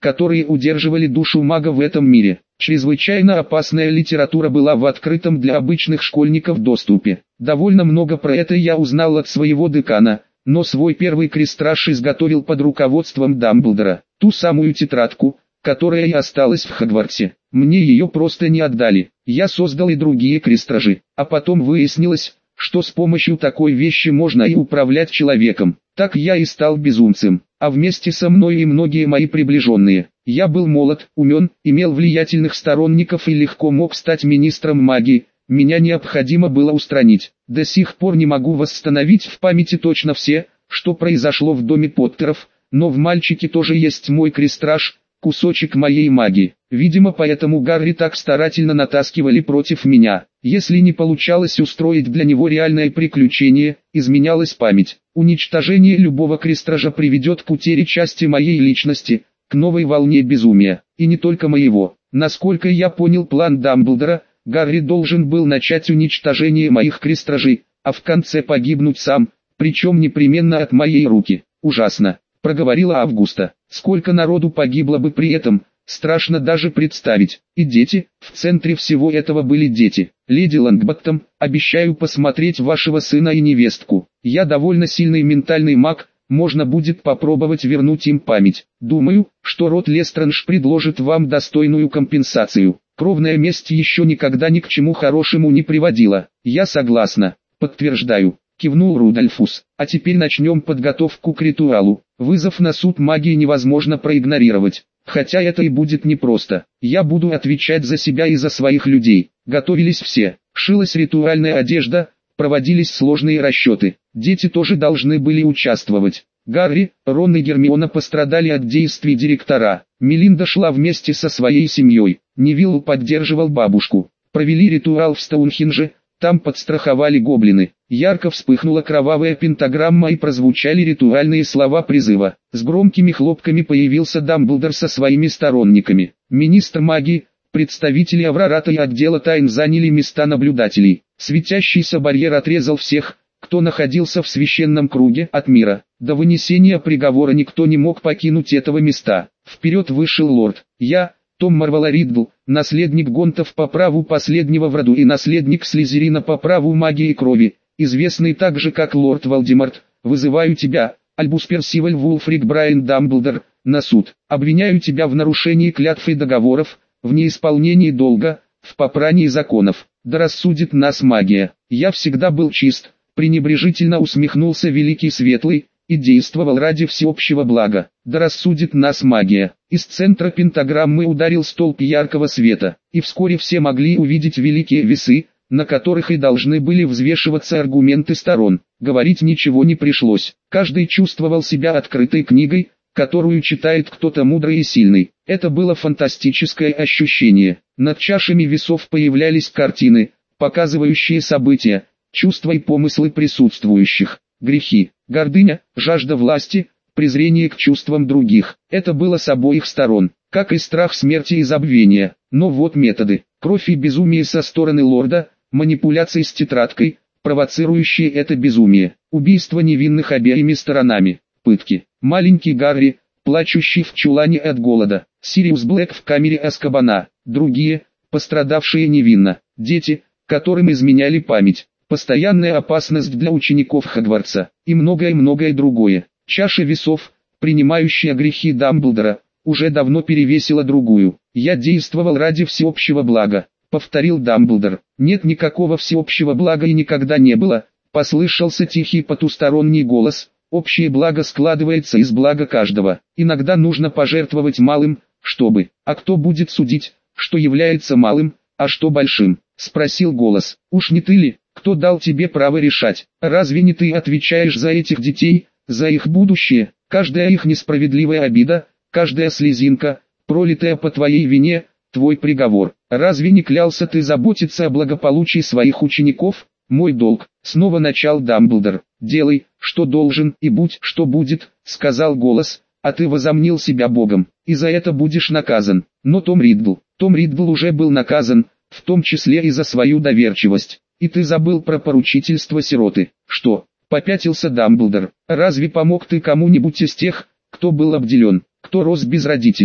которые удерживали душу мага в этом мире. Чрезвычайно опасная литература была в открытом для обычных школьников доступе. Довольно много про это я узнал от своего декана, но свой первый крестраж изготовил под руководством Дамблдора. Ту самую тетрадку, которая и осталась в Хогвартсе. Мне ее просто не отдали. Я создал и другие крестражи, а потом выяснилось, что с помощью такой вещи можно и управлять человеком. Так я и стал безумцем, а вместе со мной и многие мои приближенные. Я был молод, умен, имел влиятельных сторонников и легко мог стать министром магии. Меня необходимо было устранить. До сих пор не могу восстановить в памяти точно все, что произошло в доме Поттеров, но в мальчике тоже есть мой крестраж, кусочек моей магии. Видимо, поэтому Гарри так старательно натаскивали против меня. Если не получалось устроить для него реальное приключение, изменялась память. Уничтожение любого крестража приведет к утере части моей личности, к новой волне безумия. И не только моего. Насколько я понял план Дамблдора, Гарри должен был начать уничтожение моих крестражей, а в конце погибнуть сам, причем непременно от моей руки. Ужасно, проговорила Августа. Сколько народу погибло бы при этом, страшно даже представить. И дети, в центре всего этого были дети. Леди Лонгботтом, обещаю посмотреть вашего сына и невестку. Я довольно сильный ментальный маг, можно будет попробовать вернуть им память. Думаю, что род Лестранж предложит вам достойную компенсацию. Кровная месть еще никогда ни к чему хорошему не приводила. Я согласна, подтверждаю, кивнул Рудольфус. А теперь начнем подготовку к ритуалу. Вызов на суд магии невозможно проигнорировать. Хотя это и будет непросто. Я буду отвечать за себя и за своих людей. Готовились все. Шилась ритуальная одежда, проводились сложные расчеты. Дети тоже должны были участвовать. Гарри, Рон и Гермиона пострадали от действий директора. Мелинда шла вместе со своей семьей. Невилл поддерживал бабушку. Провели ритуал в Стоунхендже, там подстраховали гоблины. Ярко вспыхнула кровавая пентаграмма и прозвучали ритуальные слова призыва. С громкими хлопками появился Дамблдор со своими сторонниками. Министр магии, представители Аврората и отдела тайн заняли места наблюдателей. Светящийся барьер отрезал всех, кто находился в священном круге от мира. До вынесения приговора никто не мог покинуть этого места. Вперед вышел лорд. Я, Том Марвол Риддл, наследник Гонтов по праву последнего в роду и наследник Слизерина по праву магии крови, известный также как лорд Волдеморт, вызываю тебя, Альбус Персиваль Вулфрик Брайан Дамблдор, на суд. Обвиняю тебя в нарушении клятв и договоров, в неисполнении долга, в попрании законов. Да рассудит нас магия. Я всегда был чист, пренебрежительно усмехнулся Великий Светлый, и действовал ради всеобщего блага. Да рассудит нас магия. Из центра пентаграммы ударил столб яркого света, и вскоре все могли увидеть великие весы, на которых и должны были взвешиваться аргументы сторон. Говорить ничего не пришлось. Каждый чувствовал себя открытой книгой, которую читает кто-то мудрый и сильный. Это было фантастическое ощущение. Над чашами весов появлялись картины, показывающие события, чувства и помыслы присутствующих. Грехи, гордыня, жажда власти, презрение к чувствам других. Это было с обоих сторон, как и страх смерти и забвения. Но вот методы. Кровь и безумие со стороны лорда, манипуляции с тетрадкой, провоцирующие это безумие. Убийство невинных обеими сторонами. Пытки. Маленький Гарри, плачущий в чулане от голода. Сириус Блэк в камере Азкабана. Другие, пострадавшие невинно. Дети, которым изменяли память. Постоянная опасность для учеников Хогвартса. И многое-многое другое. Чаша весов, принимающая грехи Дамблдора, уже давно перевесила другую. Я действовал ради всеобщего блага, повторил Дамблдор. Нет никакого всеобщего блага и никогда не было, послышался тихий потусторонний голос. Общее благо складывается из блага каждого. Иногда нужно пожертвовать малым, чтобы. А кто будет судить, что является малым, а что большим? Спросил голос. Уж не ты ли, кто дал тебе право решать? Разве не ты отвечаешь за этих детей, за их будущее? Каждая их несправедливая обида, каждая слезинка, пролитая по твоей вине, твой приговор. Разве не клялся ты заботиться о благополучии своих учеников? Мой долг. Снова начал Дамблдор. Делай, что должен, и будь, что будет, сказал голос, а ты возомнил себя богом, и за это будешь наказан. Но Том Риддл, Том Риддл уже был наказан, в том числе и за свою доверчивость. И ты забыл про поручительство сироты. Что? Попятился Дамблдор. Разве помог ты кому-нибудь из тех, кто был обделен, кто рос без родителей?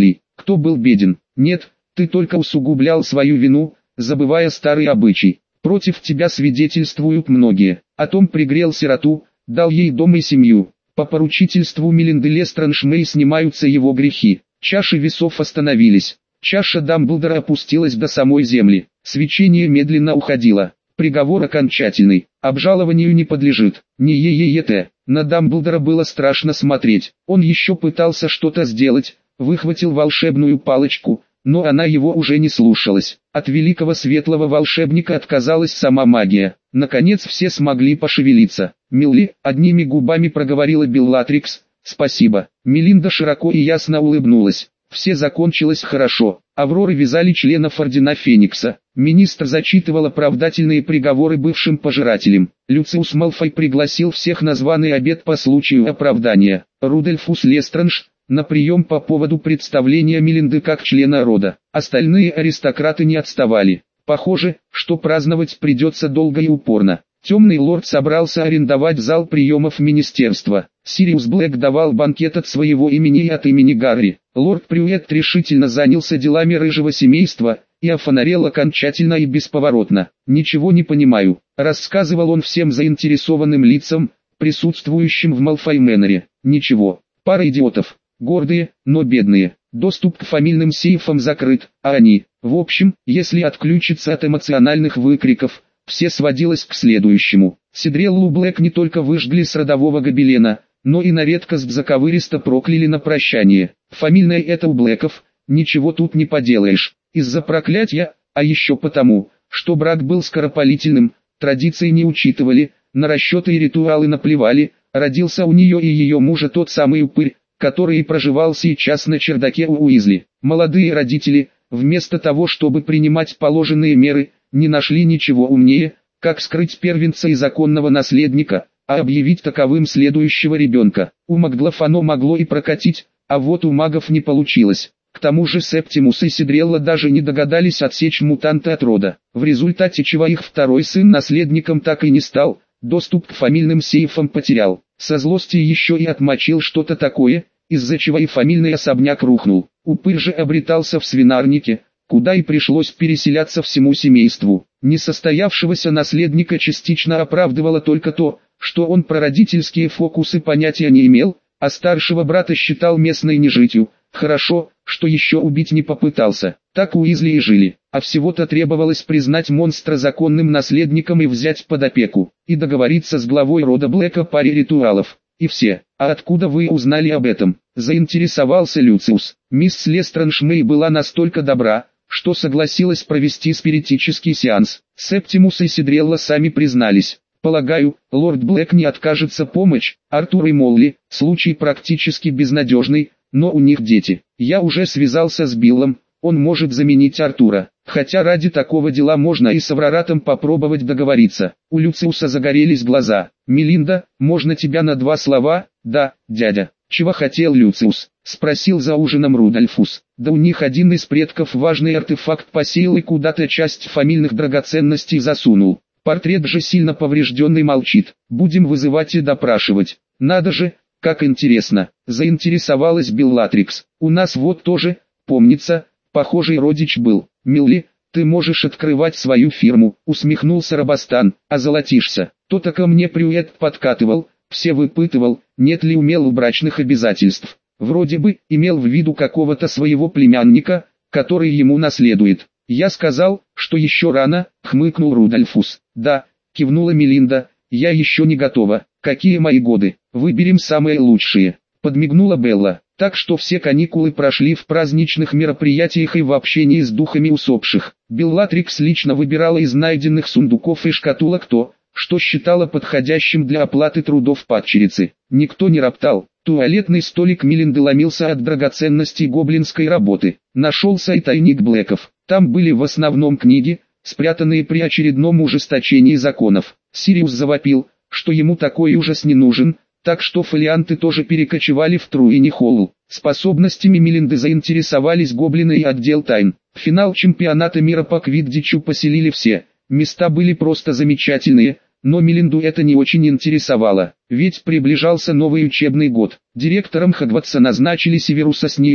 кто был беден. Нет, ты только усугублял свою вину, забывая старый обычай. Против тебя свидетельствуют многие. О том пригрел сироту, дал ей дом и семью. По поручительству Мелинды Лестранж-Мэй снимаются его грехи. Чаши весов остановились. Чаша Дамблдора опустилась до самой земли. Свечение медленно уходило. Приговор окончательный. Обжалованию не подлежит. Не е-е-е-те. На Дамблдора было страшно смотреть. Он еще пытался что-то сделать, выхватил волшебную палочку, но она его уже не слушалась. От великого светлого волшебника отказалась сама магия. Наконец все смогли пошевелиться. «Милли», — одними губами проговорила Беллатрикс, — «спасибо». Мелинда широко и ясно улыбнулась. Все закончилось хорошо. Авроры вязали членов Ордена Феникса. Министр зачитывал оправдательные приговоры бывшим пожирателям. Люциус Малфой пригласил всех на званый обед по случаю оправдания. Рудольфус Лестранж на прием по поводу представления Мелинды как члена рода. Остальные аристократы не отставали. Похоже, что праздновать придется долго и упорно. Темный лорд собрался арендовать зал приемов министерства. Сириус Блэк давал банкет от своего имени и от имени Гарри. Лорд Прюэт решительно занялся делами рыжего семейства и офонарел окончательно и бесповоротно. «Ничего не понимаю», — рассказывал он всем заинтересованным лицам, присутствующим в Малфой Мэннере. «Ничего, пара идиотов, гордые, но бедные. Доступ к фамильным сейфам закрыт, а они, в общем, если отключиться от эмоциональных выкриков, все сводилось к следующему. Сидреллу Блэк не только выжгли с родового гобелена, но и на редкость заковыристо прокляли на прощание. Фамильное это у Блэков, ничего тут не поделаешь. Из-за проклятия, а еще потому, что брак был скоропалительным, традиции не учитывали, на расчеты и ритуалы наплевали, родился у нее и ее мужа тот самый упырь, который и проживал сейчас на чердаке у Уизли. Молодые родители, вместо того чтобы принимать положенные меры, не нашли ничего умнее, как скрыть первенца и законного наследника, а объявить таковым следующего ребенка. У маглов оно могло и прокатить, а вот у магов не получилось. К тому же Септимус и Сидрелла даже не догадались отсечь мутанта от рода, в результате чего их второй сын наследником так и не стал, доступ к фамильным сейфам потерял. Со злости еще и отмочил что-то такое, из-за чего и фамильный особняк рухнул. Упырь же обретался в свинарнике, куда и пришлось переселяться всему семейству. Несостоявшегося наследника частично оправдывало только то, что он про родительские фокусы понятия не имел, а старшего брата считал местной нежитью. Хорошо, что еще убить не попытался. Так Уизли и жили, а всего-то требовалось признать монстра законным наследником и взять под опеку, и договориться с главой рода Блэка о паре ритуалов. И все. «А откуда вы узнали об этом?» – заинтересовался Люциус. Мисс Лестранж-Мэй была настолько добра, что согласилась провести спиритический сеанс. Септимус и Сидрелла сами признались. «Полагаю, лорд Блэк не откажется помочь. Артур и Молли, случай практически безнадежный, но у них дети. Я уже связался с Биллом, он может заменить Артура. Хотя ради такого дела можно и с Авраратом попробовать договориться». У Люциуса загорелись глаза. «Мелинда, можно тебя на два слова?» «Да, дядя». «Чего хотел Люциус?» — спросил за ужином Рудольфус. «Да у них один из предков важный артефакт посеял и куда-то часть фамильных драгоценностей засунул. Портрет же сильно поврежденный молчит. Будем вызывать и допрашивать». «Надо же, как интересно», — заинтересовалась Беллатрикс. «У нас вот тоже, помнится, похожий родич был». «Милли, ты можешь открывать свою фирму», — усмехнулся Робостан. «Озолотишься». То-то ко мне Прюэт подкатывал, все выпытывал, нет ли умел брачных обязательств. Вроде бы, имел в виду какого-то своего племянника, который ему наследует. Я сказал, что еще рано, хмыкнул Рудольфус. «Да», кивнула Мелинда, я еще не готова. «Какие мои годы? Выберем самые лучшие», подмигнула Белла. Так что все каникулы прошли в праздничных мероприятиях и в общении с духами усопших. Беллатрикс лично выбирала из найденных сундуков и шкатулок то, что считала подходящим для оплаты трудов падчерицы. Никто не роптал. Туалетный столик Мелинды ломился от драгоценностей гоблинской работы. Нашелся и тайник Блэков. Там были в основном книги, спрятанные при очередном ужесточении законов. Сириус завопил, что ему такой ужас не нужен, так что фолианты тоже перекочевали в Труини-Холл. Способностями Мелинды заинтересовались гоблины и отдел тайн. В финал чемпионата мира по квиддичу поселили все. Места были просто замечательные, но Мелинду это не очень интересовало, ведь приближался новый учебный год. Директором Хогвартса назначили Северуса Снейпа,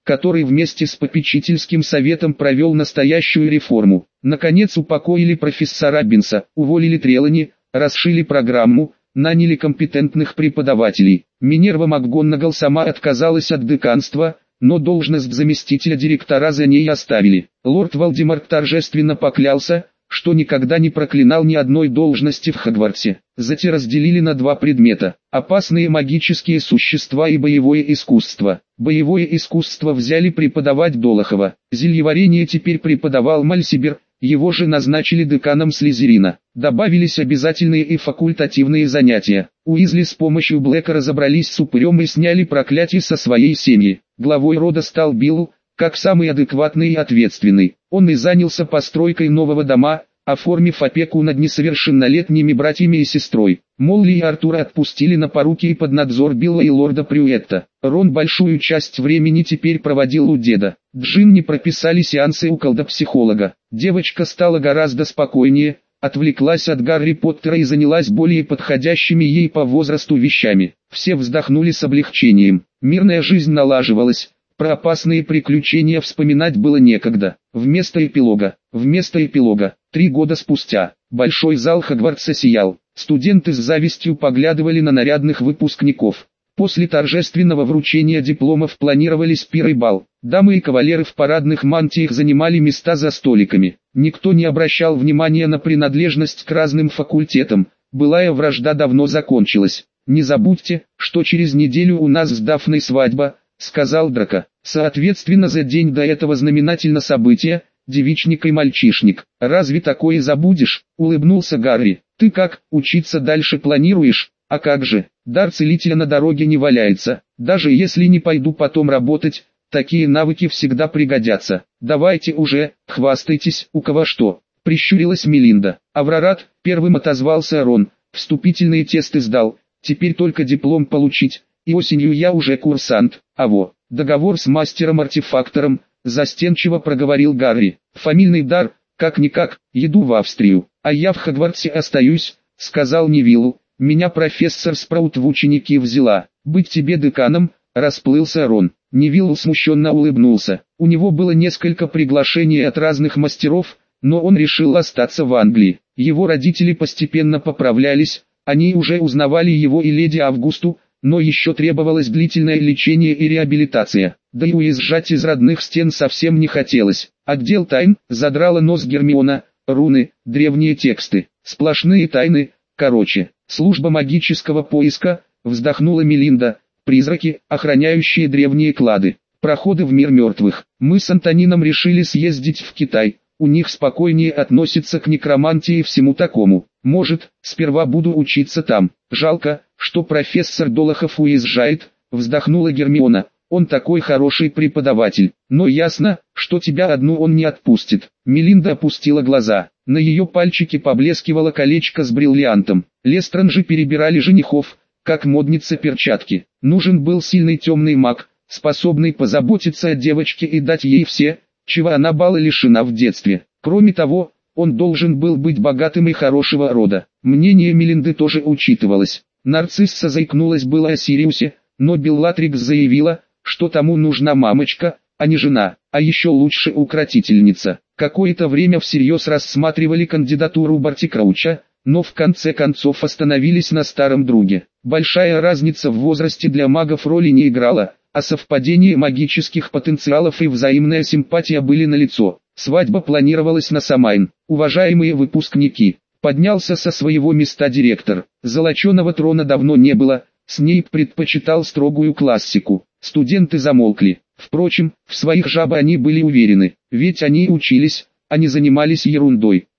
который вместе с попечительским советом провел настоящую реформу. Наконец упокоили профессора Бинса, уволили Трелани, расшили программу, наняли компетентных преподавателей. Минерва МакГонагал сама отказалась от деканства, но должность заместителя директора за ней оставили. Лорд Волдеморт торжественно поклялся, что никогда не проклинал ни одной должности в Хогвартсе. Зате разделили на два предмета – опасные магические существа и боевое искусство. Боевое искусство взяли преподавать Долохова. Зельеварение теперь преподавал Мальсибер, его же назначили деканом Слизерина. Добавились обязательные и факультативные занятия. Уизли с помощью Блэка разобрались с упырем и сняли проклятие со своей семьи. Главой рода стал Билл, как самый адекватный и ответственный. Он и занялся постройкой нового дома, оформив опеку над несовершеннолетними братьями и сестрой. Молли и Артура отпустили на поруки и под надзор Билла и лорда Прюетта. Рон большую часть времени теперь проводил у деда. Джин не прописали сеансы у колдопсихолога. Девочка стала гораздо спокойнее, отвлеклась от Гарри Поттера и занялась более подходящими ей по возрасту вещами. Все вздохнули с облегчением. Мирная жизнь налаживалась. Про опасные приключения вспоминать было некогда. Вместо эпилога, вместо эпилога, три года спустя, большой зал Хогвартса сиял. Студенты с завистью поглядывали на нарядных выпускников. После торжественного вручения дипломов планировались пир и бал. Дамы и кавалеры в парадных мантиях занимали места за столиками. Никто не обращал внимания на принадлежность к разным факультетам. Былая вражда давно закончилась. «Не забудьте, что через неделю у нас с Дафной свадьба», — сказал Драко. Соответственно, за день до этого знаменательного события, девичник и мальчишник. «Разве такое забудешь?» — улыбнулся Гарри. «Ты как, учиться дальше планируешь?» «А как же, дар целителя на дороге не валяется. Даже если не пойду потом работать, такие навыки всегда пригодятся. Давайте уже, хвастайтесь, у кого что». Прищурилась Мелинда. «Аврорат», — первым отозвался Рон. «Вступительные тесты сдал, теперь только диплом получить, и осенью я уже курсант». «А во, договор с мастером-артефактором», — застенчиво проговорил Гарри. «Фамильный дар, как-никак, еду в Австрию, а я в Хогвартсе остаюсь», — сказал Невиллу. «Меня профессор Спраут в ученики взяла. Быть тебе деканом», — расплылся Рон. Невилл смущенно улыбнулся. У него было несколько приглашений от разных мастеров, но он решил остаться в Англии. Его родители постепенно поправлялись, они уже узнавали его и леди Августу, но еще требовалось длительное лечение и реабилитация. Да и уезжать из родных стен совсем не хотелось. Отдел тайн, задрала нос Гермиона, руны, древние тексты, сплошные тайны, короче. Служба магического поиска, вздохнула Мелинда, призраки, охраняющие древние клады, проходы в мир мертвых. Мы с Антонином решили съездить в Китай, у них спокойнее относятся к некромантии и всему такому. Может, сперва буду учиться там. Жалко, что профессор Долохов уезжает, вздохнула Гермиона. Он такой хороший преподаватель, но ясно, что тебя одну он не отпустит. Мелинда опустила глаза. На ее пальчике поблескивало колечко с бриллиантом. Лестранжи перебирали женихов, как модницы перчатки. Нужен был сильный темный маг, способный позаботиться о девочке и дать ей все, чего она была лишена в детстве. Кроме того, он должен был быть богатым и хорошего рода. Мнение Мелинды тоже учитывалось. Нарцисса заикнулась было о Сириусе, но Беллатрикс заявила, что тому нужна мамочка, а не жена, а еще лучше укротительница. Какое-то время всерьез рассматривали кандидатуру Барти Крауча, но в конце концов остановились на старом друге. Большая разница в возрасте для магов роли не играла, а совпадение магических потенциалов и взаимная симпатия были налицо. Свадьба планировалась на Самайн. Уважаемые выпускники, поднялся со своего места директор. Золоченого трона давно не было, Снейп предпочитал строгую классику. Студенты замолкли. Впрочем, в своих жабы они были уверены, ведь они учились, а не занимались ерундой.